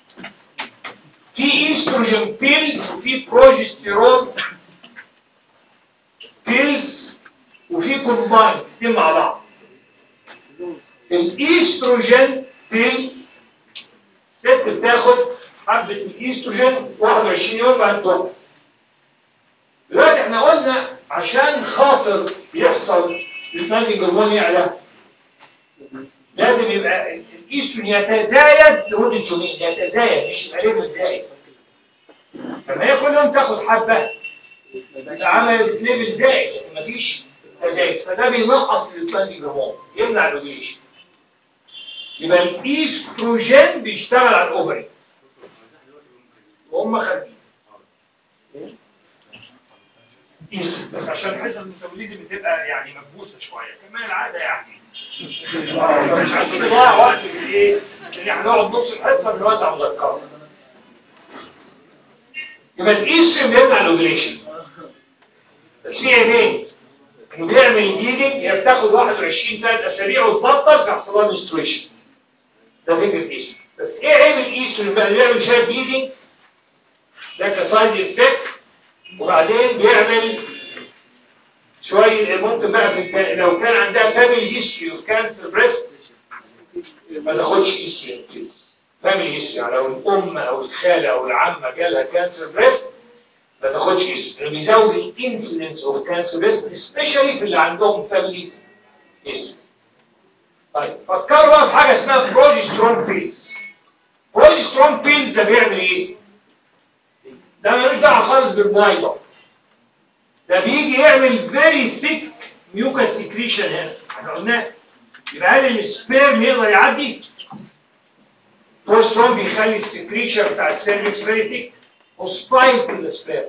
في ايستروجين بيلز وفي بروجستيرون بيلز وفي كومباين الاثنين مع بعض. الايستروجين بيلز ست بتاخد حبه الايستروجين واحد وعشرين يوم بعد توقف. دلوقتي احنا قلنا عشان خاطر يحصل الثاني هرمون يعلى لازم يبقى الايستروجين يتزايد لمده يومين يتزايد مش يبقى ليفل زايد لما هي كل يوم تاخد حبه يبقى عملت ليفل زائد لكن مفيش تزايد، فده بينقص البلانتنج هرمون يمنع الاوفيليشن. يبقى الايستروجين بيشتغل على الاوفري وهم خارجين بس عشان حته الميتابوليزم بتبقى يعني مكبوسه شويه كمان العاده يعني مش عايزين نضيع وقت في الايه؟ ان احنا نقعد نص الحصه بنوزع مذكرات. يبقى الايستروجين بيمنع الاوفيليشن بس في عيبين، انه بيعمل بليدنج، هي بتاخد واحد وعشرين ثلاث اسابيع وتبطل فيحصل لها منستريشن. ده فكره الايستروجين. بس ايه عيب الايستروجين بقى؟ بيعمل شويه بليدنج ده كسايد افكت، وبعدين بيعمل شويه ممكن بقى في الت... لو كان عندها فاميلي هيستوري اوف كانسر بريست ما تاخدش ايستروجين. فاميلي هيستوري يعني لو الام او الخاله او العمه جالها كانسر بريست ما تاخدش ايستروجين، بيزود الانسيدنس اوف كانسر بريست سبيشالي في اللي عندهم فاميلي هيستوري. طيب فكروا بقى في حاجه اسمها بروجسترون بيلز. بروجسترون بيلز ده بيعمل ايه؟ ده ملوش دعوه خالص بالمايضه، ده بيجي يعمل فيري ثيك ميوكاس سكريشن هنا احنا قلنا. يبقى هل السبيرم يقدر يعدي؟ بروجسترون بيخلي السكريشن بتاع السيرفكس فيري ثيك هوستايل تو ذا سبيرم،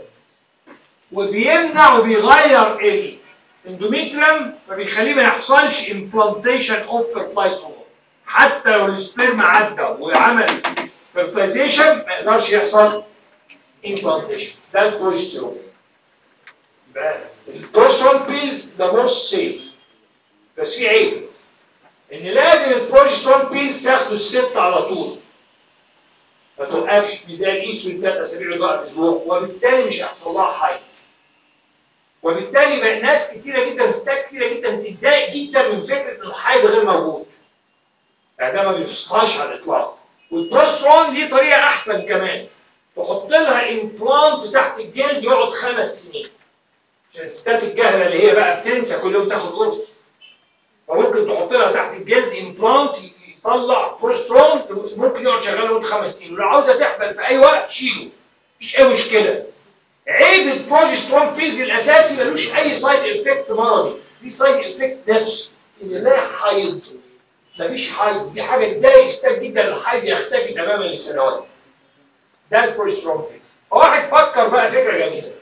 وبيمنع وبيغير الاندوميتريوم فبيخليه ما يحصلش امبلانتيشن اوف فيرتلايز هرمون. حتى لو السبيرم عدى وعمل فيرتلايزيشن ما يقدرش يحصل امبلانتيشن. ده البروجسترون. البروجسترون بيلز ده موست سيف بس في عيب ان لازم البروجسترون بيلز تاخده الست على طول ما توقفش زي الايستروجين ثلاث اسابيع لغايه اسبوع، وبالتالي مش هيحصل لها حاجه. وبالتالي بقى ناس كتيره جدا ستات كتيره جدا تتضايق جدا من فكره ان الحيض غير موجود. يعني ده ما بيفصلهاش على الاطلاق. والبروجسترون ليه طريقه احسن كمان، تحط لها امبلانت تحت الجلد يقعد خمس سنين. عشان الستات الجاهله اللي هي بقى بتنسى كل يوم تاخد قرص، فممكن تحط لها تحت الجلد امبلانت يطلع بروجسترون ممكن يقعد شغال لمده خمس سنين، ولو عاوزه تحبل في اي وقت شيله مفيش اي مشكله. عيب البروجسترون بيلز الاساسي ملوش اي سايد افكت مرضي، في سايد افكت نفسي ان لا حيض. مفيش حيض، دي حاجه تضايق ستات جدا، الحيض يختفي تماما لسنوات. ده البروجسترون بيلز. فواحد فكر بقى فكره جميله،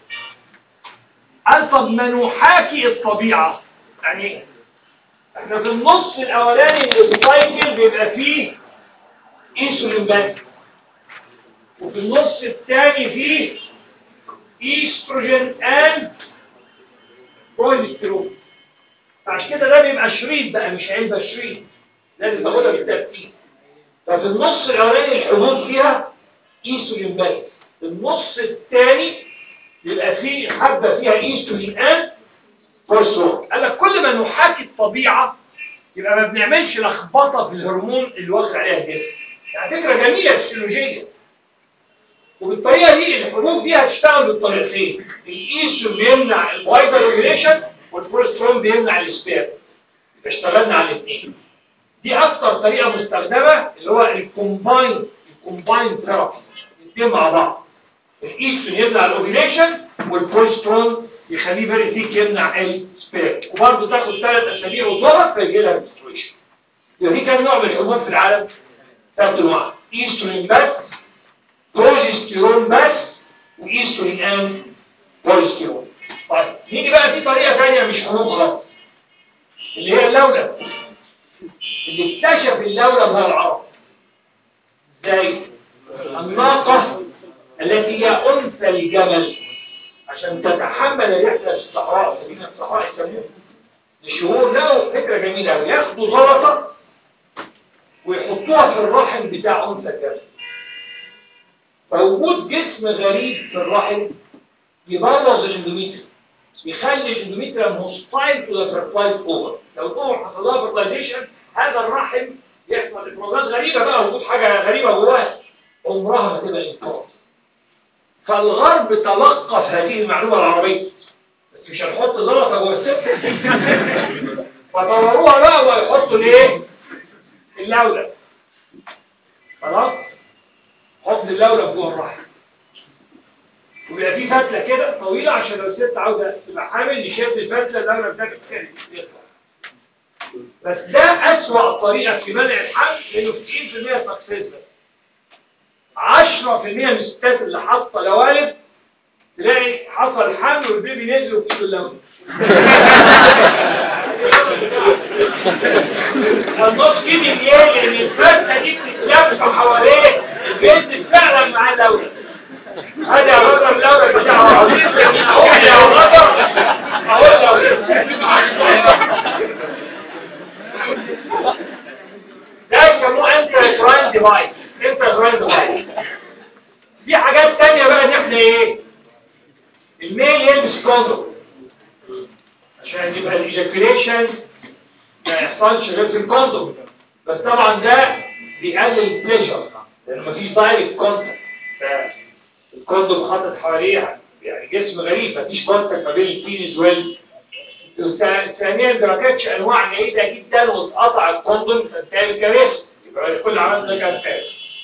قال طب ما نحاكي الطبيعه. يعني احنا في النص الاولاني من السايكل بيبقى فيه انسولين بس، وفي النص الثاني فيه ايستروجين اند بروجسترون. عشان كده ده بيبقى شريط بقى مش علبه، شريط لازم تاخدها بالترتيب. ففي النص الاولاني الحبوب فيها ايستروجين بس، في النص الثاني يبقى فيه حبه فيها ايستروجين اند بروجسترون. قال لك كل ما نحاكي الطبيعه يبقى ما بنعملش لخبطه في الهرمون اللي واخد عليها الجسم. يعني فكره جميله فسيولوجيه. وبالطريقه دي الحبوب دي هتشتغل بالطريقتين، الايستروجين بيمنع الفايتال اوفيليشن والبروجسترون بيمنع السبيرم. اشتغلنا على الاثنين. دي اكتر طريقه مستخدمه اللي هو الكومباين الكومباين ثيرابي، الاثنين مع بعض. الايستروجين يمنع الاوفيليشن والبروجسترون يخليه فيري ثيك يمنع السبيرم، وبرضه تاخد ثلاث اسابيع وتضغط فيجي لها منستريشن. يبقى في كام نوع من الحبوب في العالم؟ ثلاث انواع، ايستروجين بس، بروجسترون بس، وايستروجين اند بروجسترون. طيب نيجي بقى في طريقه ثانيه مش حبوب خالص اللي هي اللولب. اللي اكتشف اللولب هو العرب. ازاي؟ الناقه التي هي انثى الجمل عشان تتحمل رحله في الصحراء، سفينه الصحراء يسموها لشهور. لقوا فكره جميله قوي، ياخدوا زلطه ويحطوها في الرحم بتاع انثى الجمل. فوجود جسم غريب في الرحم يبوظ الاندوميتريوم، يخلي الاندوميتريوم هوستايل تو ذا فيرتلايز اوفر. لو الام حصل لها فيرتلايزيشن هذا الرحم يحصل افرازات غريبه بقى، وجود حاجه غريبه جواه عمرها ما تبقى انقاذ. فالغرب تلقف هذه المعلومه العربيه، بس مش هنحط زلطه جوه الست. فطوروها بقى ويحطوا الايه؟ اللولب. خلاص؟ حط اللولب جوه الرحم. وبيبقى في فتله كده طويله عشان لو الست عاوزه تبقى حامل نشد الفتله اللبن بتاعك يطلع. بس ده اسوأ طريقه في منع الحمل لانه تسعين في المية سكسس بس. عشرة في المية من الستات اللي حاطه قوالب تلاقي حصل حمل والبيبي نزل وفيه اللون. النص كده بيالي ان الفتله دي بتتلف حواليه بينزل فعلا مع اللون. هذا يا غدر اللون بتاعه عظيم. اقول يا غدر اقول ده يسموه انترا ديفايس. انترا ديفايس في حاجات تانية بقى ان احنا ايه الميل يلبس كوندوم عشان يبقى الايجاكيوليشن ما يحصلش غير في الكوندوم. بس طبعا ده بيقلل البليجر لانه مفيش دايركت كونتاكت. الكوندوم حاطط حواليه يعني جسم غريب مفيش كونتاكت ما بين البينيس وال. ثانيا ده ما كانتش انواع جيده جدا واتقطع الكوندوم تنتهي الكارثه يبقى كل عمل ده كان فارغ.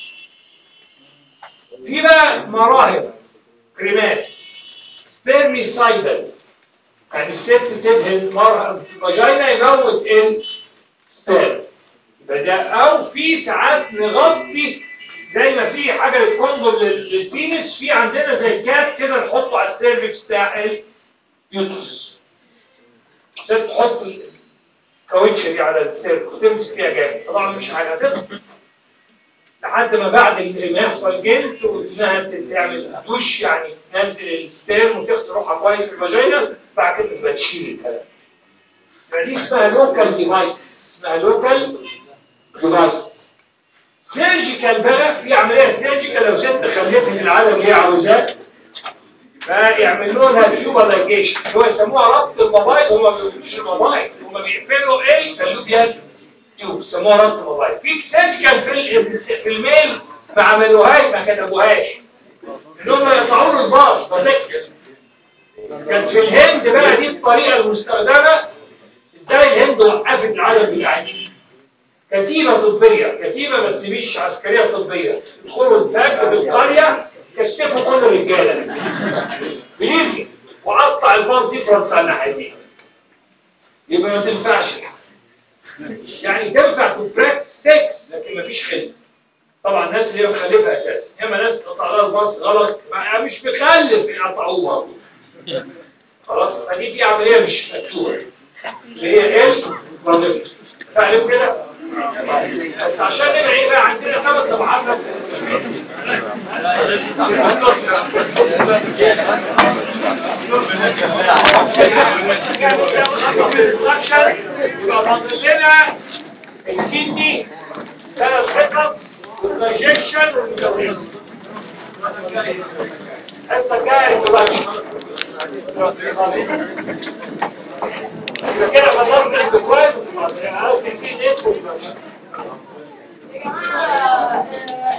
في بقى مراهم كريمات سبيرميسايدال يعني الست تدهن مرهم في الفاجينا يموت السبيرم. يبقى ده او في ساعات نغطي زي ما في حاجه للكوندوم للبينس في عندنا زي كاب كده نحطه على السيرفكس بتاع اليوترس. الست تحط الكاوتشه دي على السيرفكس وتمسك فيها جامد طبعا مش حاجه هتطلع لحد ما بعد ما يحصل جلد وانها تعمل دوش يعني تنزل السبيرم وتغسل روحها كويس في الفاجينا بعد كده تبقى تشيل الكلام. فدي اسمها لوكال ديفايس اسمها لوكال ديفايس. سيرجيكال بقى في عمليه سيرجيكال لو ست خليتها في العالم اللي هي عاوزاه فيعملوا لها تيوبلايجيشن اللي هو يسموها ربط الموبايل. هم ما بيقولوش الموبايل هم بيقفلوا ايه فاللوبيال تيوب يسموها ربط الموبايل. في سيرجيكال في في الميل ما عملوهاش ما كتبوهاش ان هم يقطعوا له الباص بذكر. كانت في الهند بقى دي الطريقه المستخدمه. ازاي الهند وقفت العالم بتاعتها كتيبه طبيه كتيبه بس مش عسكريه طبيه يدخلوا الفجر بالقريه يكشفوا كل الرجاله بيجي وقطع الباص دي فرنسا الناحيه يبقى ما تنفعش يعني تنفع في براكتس سكس لكن مفيش خلف. طبعا الناس اللي هي مخلفه اساسا اما ناس قطع لها الباص غلط مش مخلف يقطعوها خلاص. فدي دي عمليه مش مكتوبه اللي هي ايه وظيفه فاهم كده. بس عشان نبقى ايه بقى عندنا ثلاث صفحات يبقى فاضل لنا الكدني ثلاث حصص والدايجيشن والميتابوليزم. الحصه الجايه يبقى كده خلصنا الدكتور عاوز تدي نص